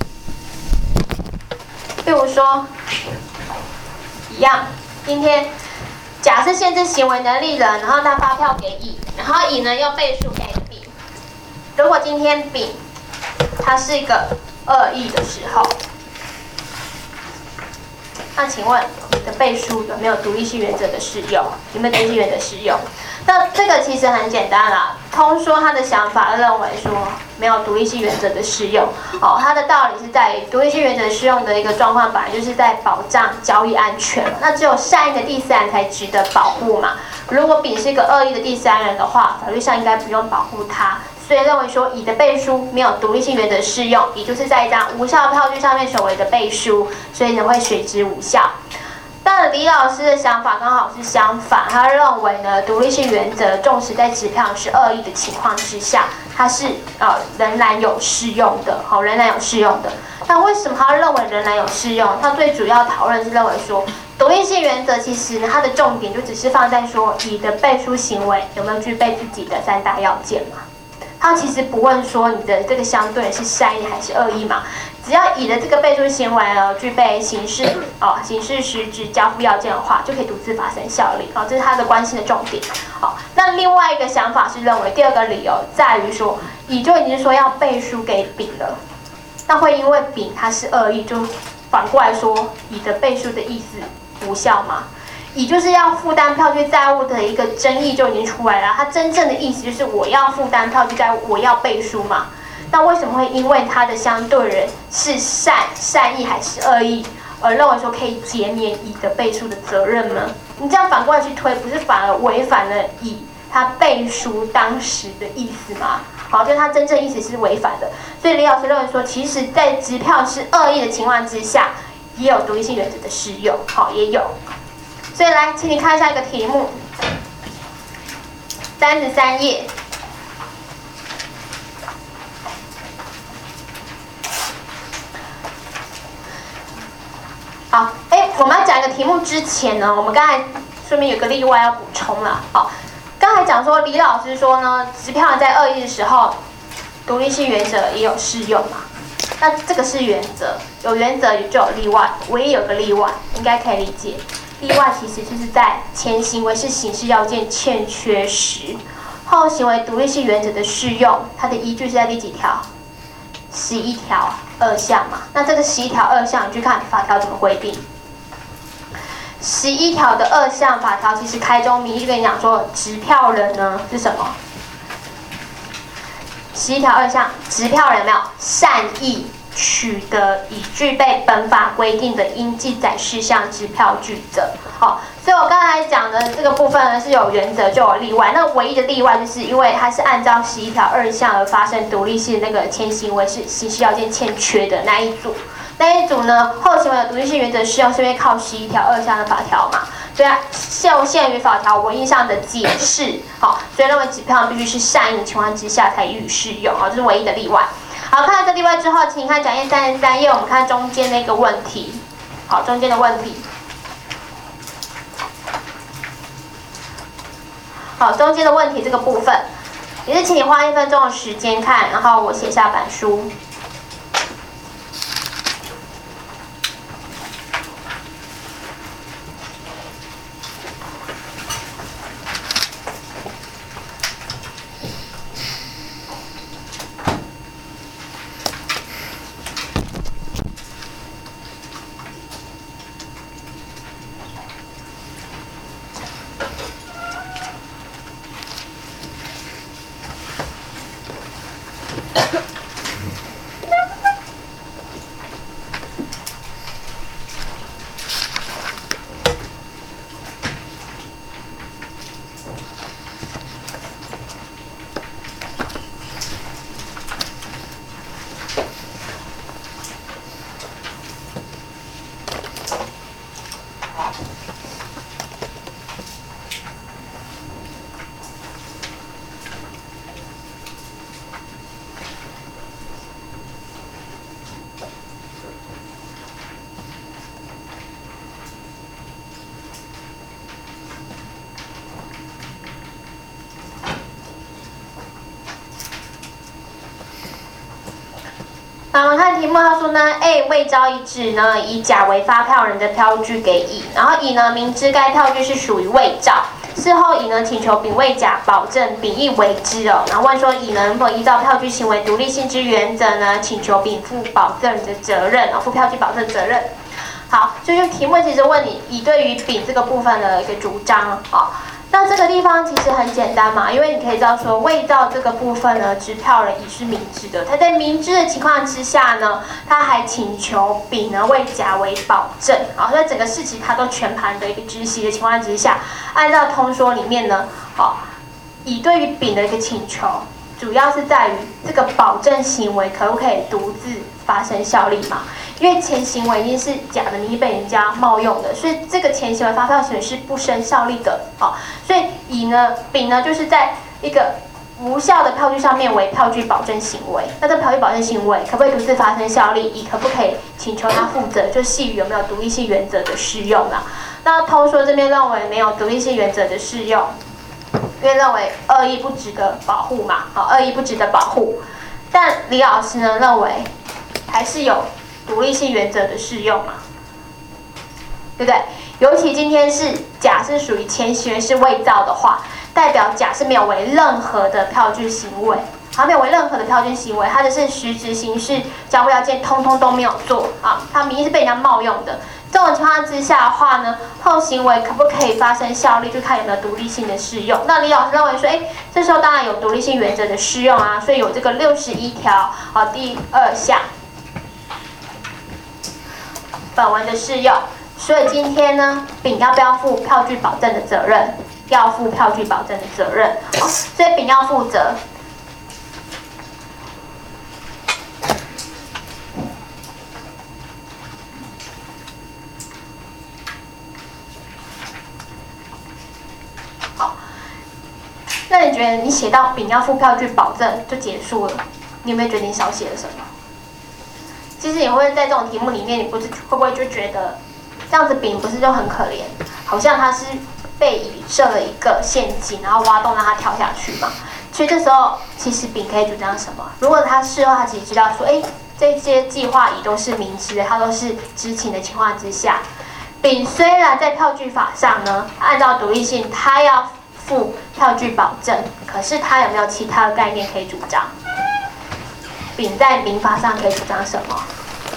比如说。一样，今天假设限制行为能力人，然后他发票给乙，然后乙呢又背书给丙。如果今天丙他是一个恶意的时候，那请问你的背书有没有独立性原则的适用？有没有独立性原则适用？那这个其实很简单啦。通说他的想法认为说没有独立性原则的适用，哦，他的道理是在于独立性原则适用的一个状况，本来就是在保障交易安全，那只有善意的第三人才值得保护嘛。如果丙是一个恶意的第三人的话，法律上应该不用保护他。所以认为说乙的背书没有独立性原则适用，也就是在一张无效票据上面所谓的背书，所以呢会随之无效。但李老师的想法刚好是相反，他认为呢，独立性原则纵使在支票是恶意的情况之下，它是呃仍然有适用的，好，仍然有适用的。那为什么他认为仍然有适用？他最主要讨论是认为说， 独立性原则其实呢，它的重点就只是放在说乙的背书行为有没有具备自己的三大要件嘛。它其实不问说你的这个相对人是善意还是恶意嘛，只要乙的这个背书行为呢具备形式哦、形式实质交付要件的话，就可以独自发生效力哦，这是他的关心的重点。好、哦，那另外一个想法是认为第二个理由在于说，乙就已经说要背书给丙了，那会因为丙他是恶意，就反过来说乙的背书的意思无效吗？乙就是要负担票据债务的一个争议就已经出来了，他真正的意思就是我要负担票据债务，我要背书嘛。那为什么会因为他的相对人是善善意还是恶意，而认为说可以减免乙的背书的责任呢？你这样反过来去推，不是反而违反了乙他背书当时的意思吗？好，就是他真正意思是违反的。所以李老师认为说，其实在支票是恶意的情况之下，也有独立性原则的适用，好，也有。所以来，请你看一下一个题目，三十三页。好，哎，我们要讲一个题目之前呢，我们刚才顺便有个例外要补充了。好，刚才讲说李老师说呢，支票在恶意的时候，独立性原则也有适用嘛。那这个是原则，有原则就有例外，我也有个例外，应该可以理解。例外其实就是在前行为是形式要件欠缺时，后行为独立性原则的适用，它的依据是在第几条？十一条二项嘛。那这个十一条二项，你去看法条怎么规定。十一条的二项法条其实开宗明义就跟你讲说，执票人呢是什么？十一条二项，执票人有没有善意取得已具备本法规定的应记载事项之票据者。好，所以我刚才讲的这个部分呢是有原则就有例外，那唯一的例外就是因为它是按照十一条二项而发生独立性那个前行为是形式要件欠缺的那一组，那一组呢后行为的独立性原则适用是因为靠十一条二项的法条嘛，所以受限于法条文义上的解释，好，所以认为指票必须是善意的情况之下才予以适用，好，这是唯一的例外。好，看到这例外之后，请看讲义三十三页，我们看中间那个问题。好，中间的问题。好，中间的问题这个部分，也是请你花一分钟的时间看，然后我写下板书。好，我们看题目，他说呢 ，A 未交一致呢，以甲为发票人的票据给乙，然后乙呢明知该票据是属于伪造，事后乙呢请求丙为甲保证丙亦为之哦，然后问说乙能否依照票据行为独立性之原则呢，请求丙负保证的责任哦，负票据保证责任。好，所以题目其实问你乙对于丙这个部分的一个主张哦。那这个地方其实很简单嘛，因为你可以知道说伪造这个部分呢，支票人乙是明知的，他在明知的情况之下呢，他还请求丙呢为甲为保证，好，所以整个事情他都全盘的一个知悉的情况之下，按照通说里面呢，好，乙对于丙的一个请求，主要是在于这个保证行为可不可以独自发生效力嘛？因为前行为已经是甲的名义被人家冒用的，所以这个前行为发票行为是不生效力的哦。所以乙呢，丙呢，就是在一个无效的票据上面为票据保证行为。那这票据保证行为可不可以独自发生效力？乙可不可以请求他负责？就系于有没有独立性原则的适用啦？ 那通说这边认为没有独立性原则的适用，因为认为恶意不值得保护嘛，好，恶意不值得保护。但李老师呢认为还是有独立性原则的适用嘛，对不对？尤其今天是甲是属于前行为是伪造的话，代表甲是没有为任何的票据行为。他没有为任何的票据行为，他的是实质形式交付要件通通都没有做啊，他名义是被人家冒用的。这种情况之下的话呢，后行为可不可以发生效力，就看有没有独立性的适用。那李老师认为说，哎，这时候当然有独立性原则的适用啊，所以有这个六十一条啊第二项本文的适用。所以今天呢，丙要不要负票据保证的责任？要负票据保证的责任，好，所以丙要负责。那你觉得你写到丙要付票据保证就结束了，你有没有觉得你少写了什么？其实你会在这种题目里面，你不是会不会就觉得这样子丙不是就很可怜，好像他是被乙设了一个陷阱，然后挖洞让他跳下去嘛？所以这时候其实丙可以主张什么？如果他事后他其实知道说，哎，这些计划乙都是明知的，他都是知情的情况之下，丙虽然在票据法上呢，按照独立性，他要负票据保证，可是他有没有其他的概念可以主张？丙在民法上可以主张什么？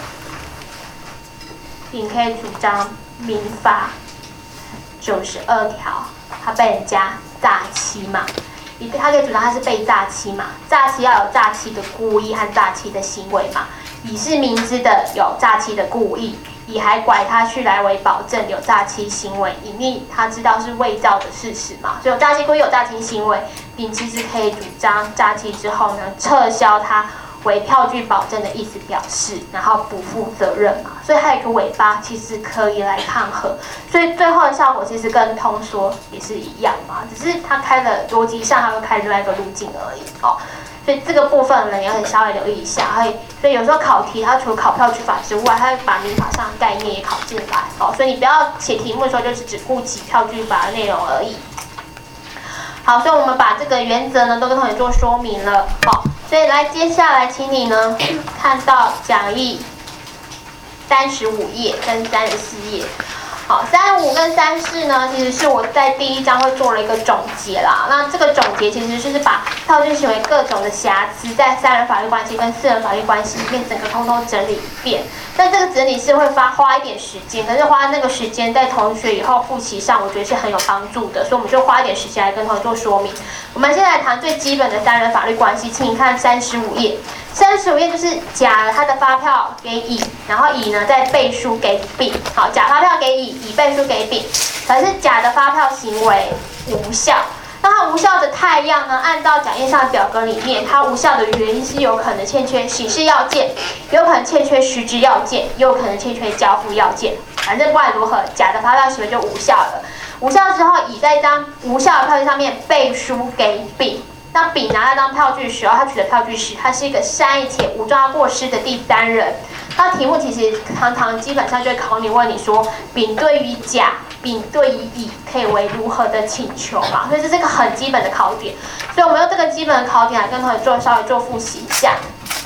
丙可以主张民法九十二条，他被人家诈欺嘛，他可以主张他是被诈欺嘛，诈欺要有诈欺的故意和诈欺的行为嘛，乙是明知的有诈欺的故意。乙还拐他去来为保证有诈欺行为，隐匿他知道是伪造的事实嘛，所以有诈欺故意有诈欺行为，丙其实可以主张诈欺之后呢，撤销他为票据保证的意思表示，然后不负责任嘛，所以还有一个尾巴其实可以来抗衡，所以最后的效果其实跟通说也是一样嘛，只是他开了逻辑上他会开另外一个路径而已哦。所以这个部分呢，你要很稍微留意一下。所以有时候考题，它除了考票据法之外，它会把民法上的概念也考进来。哦，所以你不要写题目的时候就是只顾及票据法的内容而已。好，所以我们把这个原则呢都跟同学做说明了。好，所以来接下来，请你呢看到讲义三十五页跟三十四页。好，三十五跟三十四呢，其实是我在第一章会做了一个总结啦。那这个总结其实就是把票据行为各种的瑕疵，在三人法律关系跟四人法律关系里面整个通通整理一遍。但这个整理是会花花一点时间，可是花那个时间在同学以后复习上，我觉得是很有帮助的，所以我们就花一点时间来跟同学做说明。我们先来谈最基本的三人法律关系，请你看三十五页。三十五页就是甲他的发票给乙，然后乙呢再背书给丙。好，甲发票给乙，乙背书给丙。可是甲的发票行为无效。那它无效的态样呢？按照讲义上的表格里面，它无效的原因是有可能欠缺形式要件，有可能欠缺实质要件，也有可能欠缺交付要件。反正不管如何，甲的发票行为就无效了。无效之后，乙在一张无效的票据上面背书给丙。那丙拿那张票据时候，他取得票据时，他是一个善意且无重要过失的第三人。那题目其实常常基本上就会考你问你说，丙对于甲，丙对于乙可以为如何的请求嘛？所以这是一个很基本的考点。所以我们用这个基本的考点来跟同学做稍微做复习一下。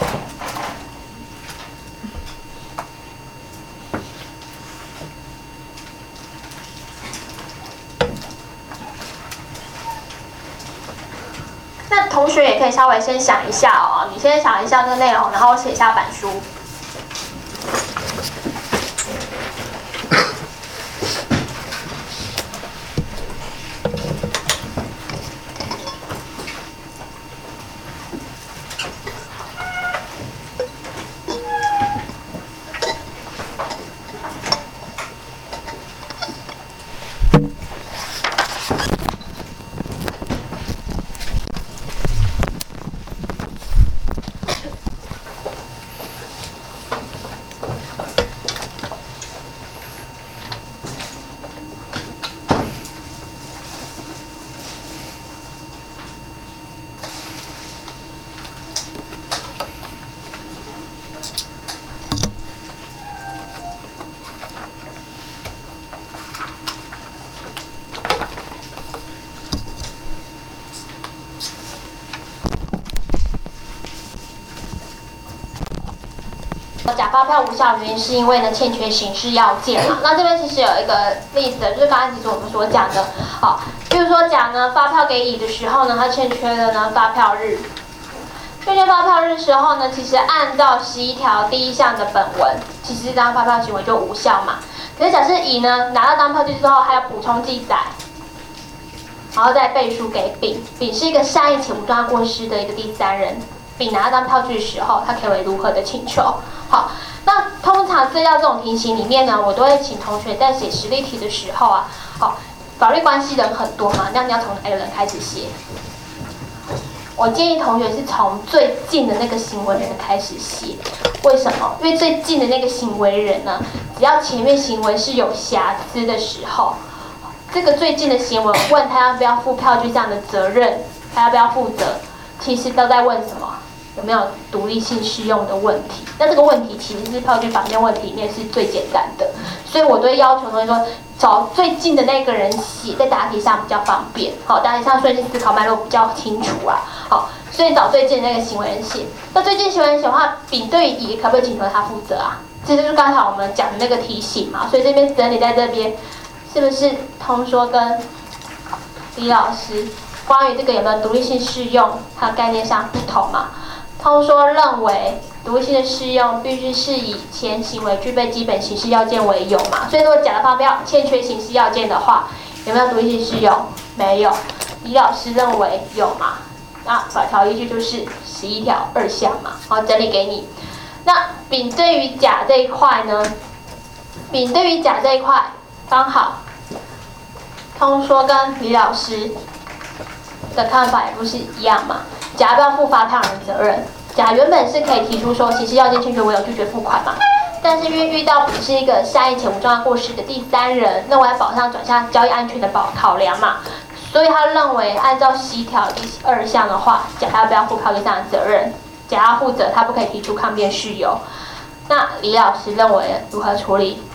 那同学也可以稍微先想一下哦，你先想一下这个内容，然后写下板书。 假发票无效原因是因为呢欠缺形式要件嘛。那这边其实有一个例子，就是刚才其实我们所讲的，好，比如说甲呢发票给乙的时候呢，它欠缺了呢发票日。欠缺发票日的时候呢，其实按照十一条第一项的本文，其实这张发票行为就无效嘛。可是假设乙呢拿到当票据之后，还要补充记载，然后再背书给丙。丙是一个善意且无重大过失的一个第三人。丙拿到当票据的时候，他可以为如何的请求？好，那通常资料这种题型里面呢，我都会请同学在写实例题的时候啊，好，法律关系人很多嘛，那你要从哪个人开始写？我建议同学是从最近的那个行为人开始写。为什么？因为最近的那个行为人呢，只要前面行为是有瑕疵的时候，这个最近的行为问他要不要负票据上的责任，他要不要负责，其实都在问什么？有没有独立性适用的问题？那这个问题其实是票据法面问题里面是最简单的，所以我都会要求同学说，找最近的那个人写，在答题上比较方便。好，答题上顺序思考脉络比较清楚啊。好，所以找最近的那个行为人写。那最近行为人写的话，丙对乙可不可以请求他负责啊？这就是刚才我们讲的那个题型嘛。所以这边整理在这边，是不是通说跟李老师关于这个有没有独立性适用，它概念上不同嘛？通说认为独立性的适用必须是以前行为具备基本形式要件为由嘛，所以如果假的发票欠缺形式要件的话，有没有独立性适用？没有。李老师认为有嘛？那法条依据就是十一条二项嘛，好，整理给你。那丙对于甲这一块呢？丙对于甲这一块刚好通说跟李老师的看法也不是一样嘛。甲不要负发票人责任，甲原本是可以提出说形式要件欠缺为由拒绝付款嘛，但是因为遇到丙是一个善意且无重大过失的第三人，那我要保障转向交易安全的保考量嘛，所以他认为按照十一条第二项的话，甲要不要负票据上的责任？甲要负责，他不可以提出抗辩事由。那李老师认为如何处理？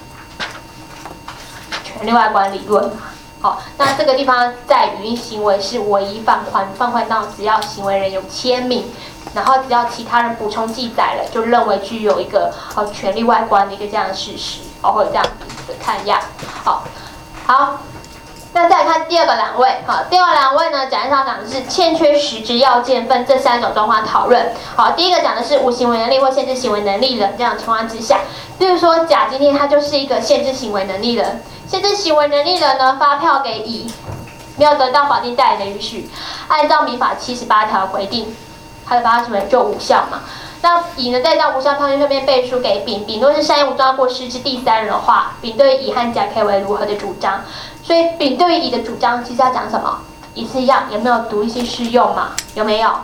权利外观理论。好，那这个地方在语音行为是唯一放宽，放宽到只要行为人有签名，然后只要其他人补充记载了，就认为具有一个好权利外观的一个这样的事实，哦，会有这样子的看样。好，好，那再来看第二个栏位，好，第二个栏位呢，讲义上讲的是欠缺实质要件分这三种状况讨论。好，第一个讲的是无行为能力或限制行为能力人这样的情况之下，例如说甲今天他就是一个限制行为能力人。限制行为能力人呢，发票给乙，没有得到法定代理的允许，按照民法七十八条规定，他的发票行为就无效嘛。那乙呢，在这无效票据上面背书给丙，丙若是善意无重大过失之第三人的话，丙对乙和甲可以为如何的主张？所以丙对于乙的主张其实要讲什么？也是一样，有没有独立性适用嘛？有没有？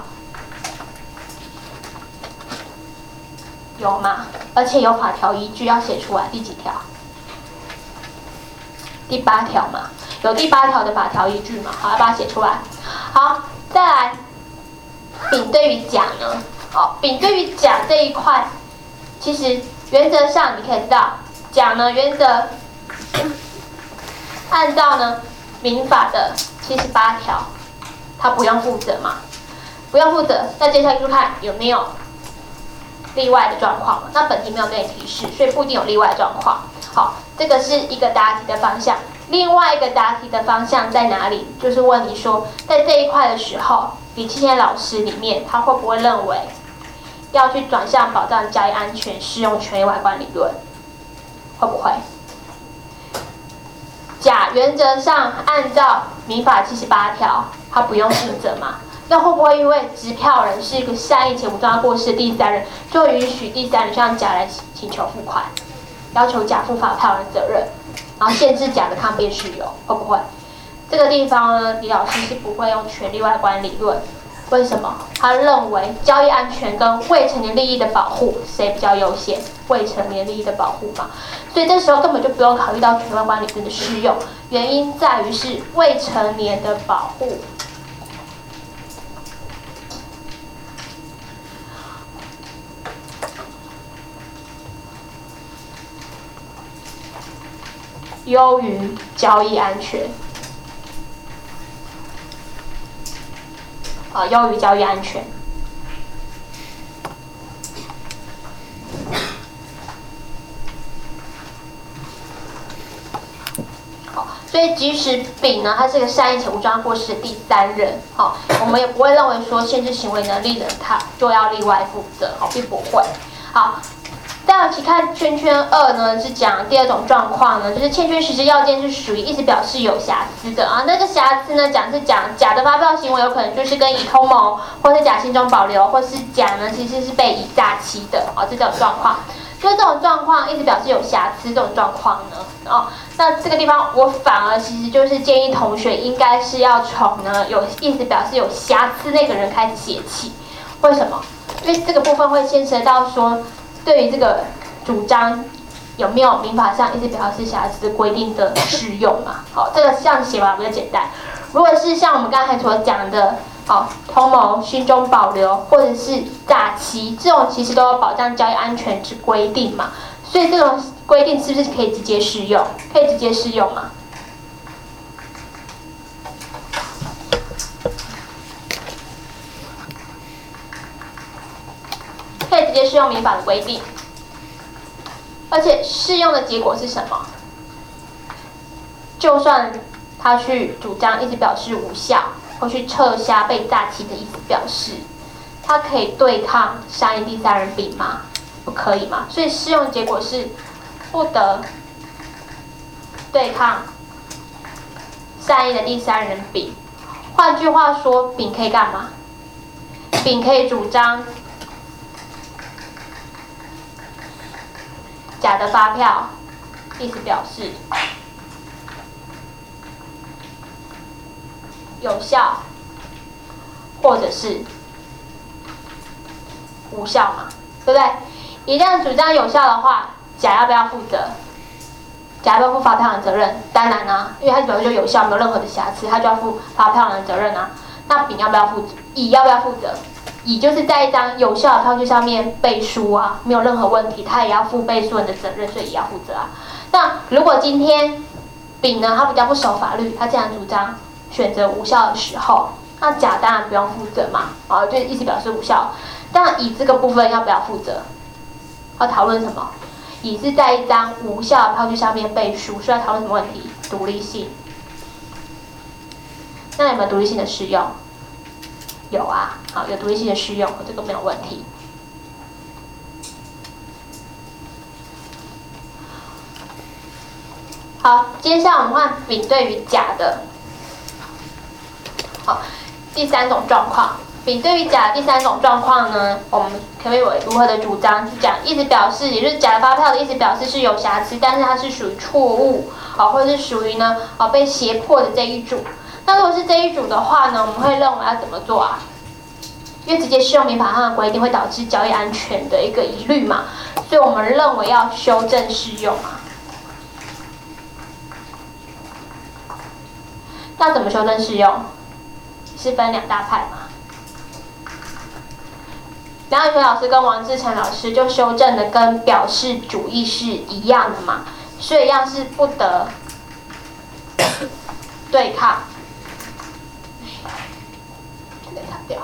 有嘛？而且有法条依据要写出来，第几条？第八条嘛，有第八条的法条依据嘛，好，要把它写出来。好，再来，丙对于甲呢？好，丙对于甲这一块，其实原则上你可以知道，甲呢原则按照呢民法的七十八条，他不用负责嘛，不用负责。那接下来就看有没有例外的状况。那本题没有给你提示，所以不一定有例外状况。好，这个是一个答题的方向。另外一个答题的方向在哪里？就是问你说，在这一块的时候，李庆天老师里面，他会不会认为要去转向保障交易安全，适用权益外观理论？会不会？甲原则上按照民法七十八条，他不用负责嘛？那会不会因为支票人是一个善意且无重大过失的第三人，就允许第三人向甲来请求付款？要求甲负发票人责任，然后限制甲的抗辩事由，会不会？这个地方呢，李老师是不会用权利外观理论。为什么？他认为交易安全跟未成年利益的保护，谁比较优先？未成年利益的保护嘛。所以这时候根本就不用考虑到权利外观理论的适用，原因在于是未成年的保护。优于交易安全，啊，优于交易安全。 以即使丙呢，他是个善意且无状过失的第三人，好，我们也不会认为说限制行为能力人他就要例外负责，好，并不会。好，再来去看圈圈二呢，是讲第二种状况呢，就是欠缺实质要件是属于意思表示有瑕疵的啊。那个瑕疵呢，讲是讲甲的发票行为有可能就是跟乙通谋，或是甲心中保留，或是甲呢其实是被乙诈欺的啊，这种状况。所以这种状况意思表示有瑕疵，这种状况呢，哦，那这个地方我反而其实就是建议同学应该是要从呢有意思表示有瑕疵那个人开始写起。为什么？因为这个部分会牵涉到说，对于这个主张有没有民法上意思表示瑕疵规定的适用嘛？好，这个这样写法比较简单。如果是像我们刚才所讲的，好，通谋、心中保留或者是诈欺，这种其实都有保障交易安全之规定嘛，所以这种规定是不是可以直接适用？可以直接适用吗？可以直接适用民法的规定，而且适用的结果是什么？就算他去主张意思表示无效，或去撤销被诈欺的意思表示，他可以对抗善意第三人丙吗？不可以嘛。所以适用结果是不得对抗善意的第三人丙。换句话说，丙可以干嘛？丙可以主张甲的发票意思表示有效，或者是无效嘛，对不对？一旦主张有效的话，甲要不要负责？甲要不要负发票人责任？当然啊，因为他本来就有效，没有任何的瑕疵，他就要负发票人责任啊。那丙要不要负责？乙要不要负责？乙就是在一张有效的票据上面背书啊，没有任何问题，他也要负背书人的责任，所以也要负责啊。那如果今天丙呢，他比较不守法律，他这样主张选择无效的时候，那甲当然不用负责嘛，啊，就意思表示无效。但乙这个部分要不要负责？要讨论什么？乙是在一张无效的票据上面背书，所以要讨论什么问题？独立性。那有没有独立性的适用？有啊，好，有独立性的适用，这个没有问题。好，接下来我们看丙对于甲的，好，第三种状况。丙对于甲的第三种状况呢，我们可以为如何的主张？是讲意思表示，也就是甲的发票的意思表示是有瑕疵，但是它是属于错误，啊，或者是属于呢，啊，被胁迫的这一组。那如果是这一组的话呢，我们会认为要怎么做啊？因为直接适用民法上的规定会导致交易安全的一个疑虑嘛，所以我们认为要修正适用啊。那怎么修正适用？是分两大派嘛。梁宇学老师跟王志成老师就修正的跟表示主义是一样的嘛，所以一样是不得对抗。这个擦掉。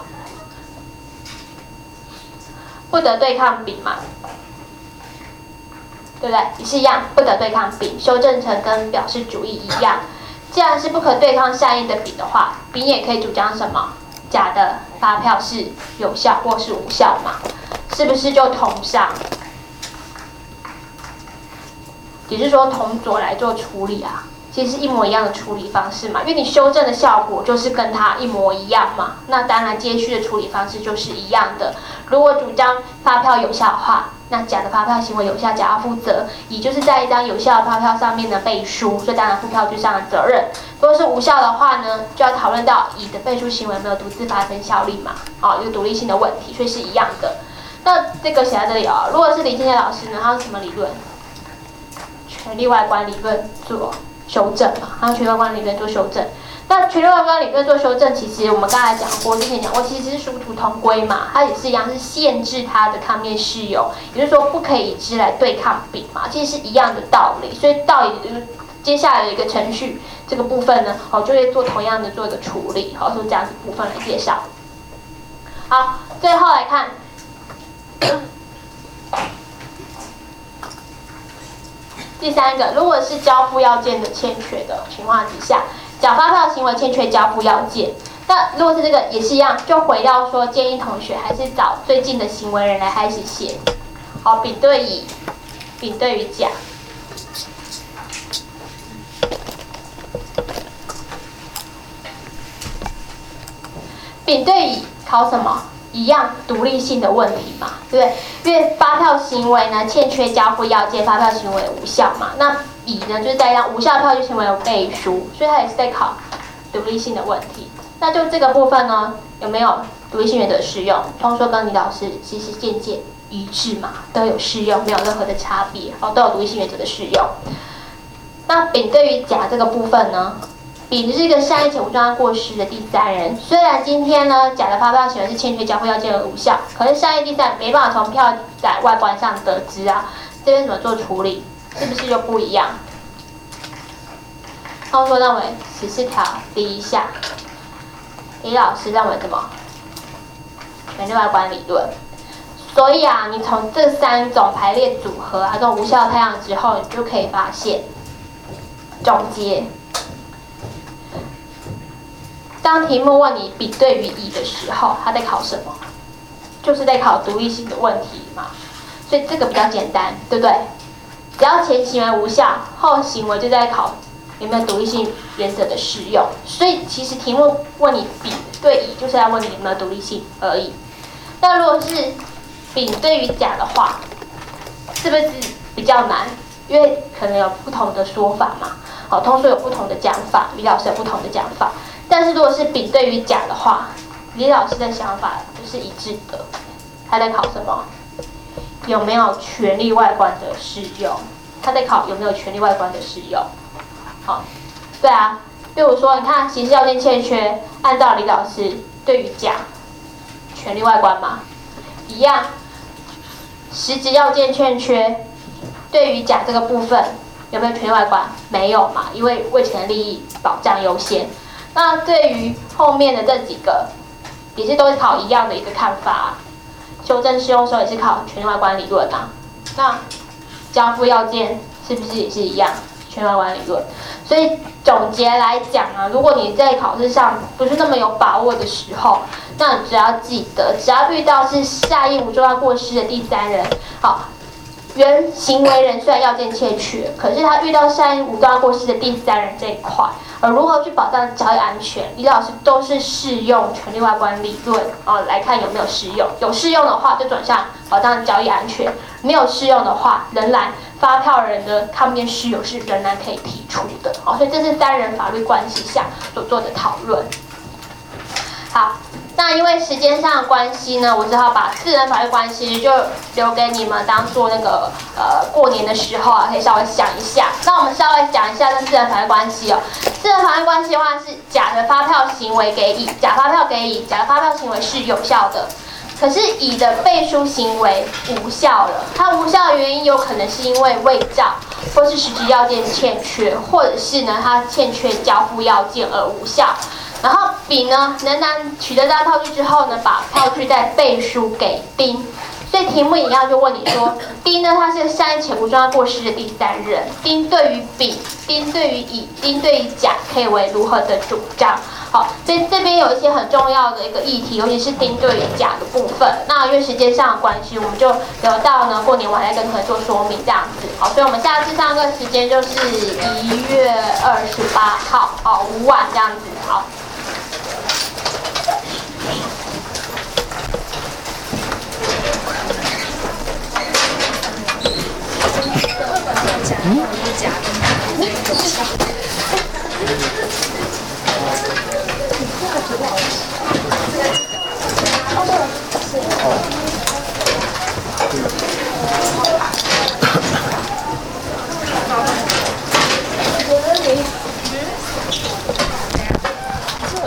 不得对抗丙嘛，对不对？也是一样，不得对抗丙，修正成跟表示主义一样。既然是不可对抗善意的丙的话，丙也可以主张什么？甲的发票是有效或是无效嘛？是不是就同上？也就是说同左来做处理啊？其实是一模一样的处理方式嘛，因为你修正的效果就是跟它一模一样嘛，那当然接续的处理方式就是一样的。如果主张发票有效的话，那甲的发票行为有效，甲要负责，乙就是在一张有效的发票上面的背书，所以当然负票据上的责任。如果是无效的话呢，就要讨论到乙的背书行为没有独自发生效力嘛，哦，一个独立性的问题，所以是一样的。那这个写在这里啊、哦，如果是林清杰老师呢，他有什么理论？权利外观理论做修正嘛，然后权利外观理论做修正。那权利外观理论做修正，其实我们刚才讲过，之前讲过，其实是殊途同归嘛，它也是一样，是限制它的抗辩适用，也就是说不可以以之来对抗丙嘛，其实是一样的道理。所以到底接下来的一个程序这个部分呢，哦，就会做同样的做一个处理，好，从这样子部分来介绍。好，最后来看。 第三个，如果是交付要件的欠缺的情况之下，缴发票行为欠缺交付要件。那如果是这个也是一样，就回到说，建议同学还是找最近的行为人来开始写。好，丙对乙，丙对于甲。丙对乙考什么？一样独立性的问题嘛，对不对？因为发票行为呢欠缺交付要件，发票行为无效嘛。那乙呢就是在让无效票据行为有背书，所以它也是在考独立性的问题。那就这个部分呢，有没有独立性原则适用？通说跟李老师其实渐渐一致嘛，都有适用，没有任何的差别，哦，都有独立性原则的适用。那丙对于甲这个部分呢，丙是一个善意且无状过失的第三人。虽然今天呢，甲的发票行为是欠缺交付要件而无效，可是善意第三人没办法从票载外观上得知啊，这边怎么做处理？是不是就不一样？通说认为十四条第一项。李老师认为什么？权利外观理论。所以啊，你从这三种排列组合啊，这种无效太阳之后，你就可以发现，总结。当题目问你丙对于乙的时候，他在考什么？就是在考独立性的问题嘛。所以这个比较简单，对不对？只要前行为无效，后行为就在考有没有独立性原则的适用。所以其实题目问你丙对乙，就是在问你有没有独立性而已。那如果是丙对于甲的话，是不是比较难？因为可能有不同的说法嘛。好，通说有不同的讲法，李老师有不同的讲法。但是如果是丙对于甲的话，李老师的想法就是一致的。他在考什么？有没有权利外观的适用？他在考有没有权利外观的适用？好，对啊，例如说，你看刑事要件欠缺，按照李老师对于甲，权利外观嘛，一样。实质要件欠缺，对于甲这个部分有没有权利外观？没有嘛，因为为权利益保障优先。那对于后面的这几个，也是都是考一样的一个看法、啊。修正适用时候也是考权利外观理论啊。那交付要件是不是也是一样？权利外观理论。所以总结来讲啊，如果你在考试上不是那么有把握的时候，那你只要记得，只要遇到是善意无重大过失的第三人，好，原行为人虽然要件欠缺，可是他遇到善意无重大过失的第三人这一块。而如何去保障交易安全，李老师都是适用权利外观理论哦来看有没有适用。有适用的话，就转向保障交易安全；没有适用的话，仍然发票人的抗辩事由是仍然可以提出的。哦，所以这是三人法律关系下所做的讨论。好。那因为时间上的关系呢，我只好把四人法律关系就留给你们当做那个呃过年的时候啊，可以稍微想一下。那我们稍微讲一下这四人法律关系哦。四人法律关系的话是甲的发票行为给乙，甲发票给乙，甲的发票行为是有效的。可是乙的背书行为无效了，它无效的原因有可能是因为伪造，或是实质要件欠缺，或者是呢它欠缺交付要件而无效。然后丙呢，仍然取得到票据之后呢，把票据再背书给丁。所以题目一样就问你说，丁呢他是善意且无重大过失的第三人，丁对于丙，丁对于乙，丁对于甲，可以为如何的主张？好，所以这边有一些很重要的一个议题，尤其是丁对于甲的部分。那因为时间上的关系，我们就留到呢过年完再跟同学做说明这样子。好，所以我们下次上课时间就是一月二十八号，好，午晚这样子。好。嗯。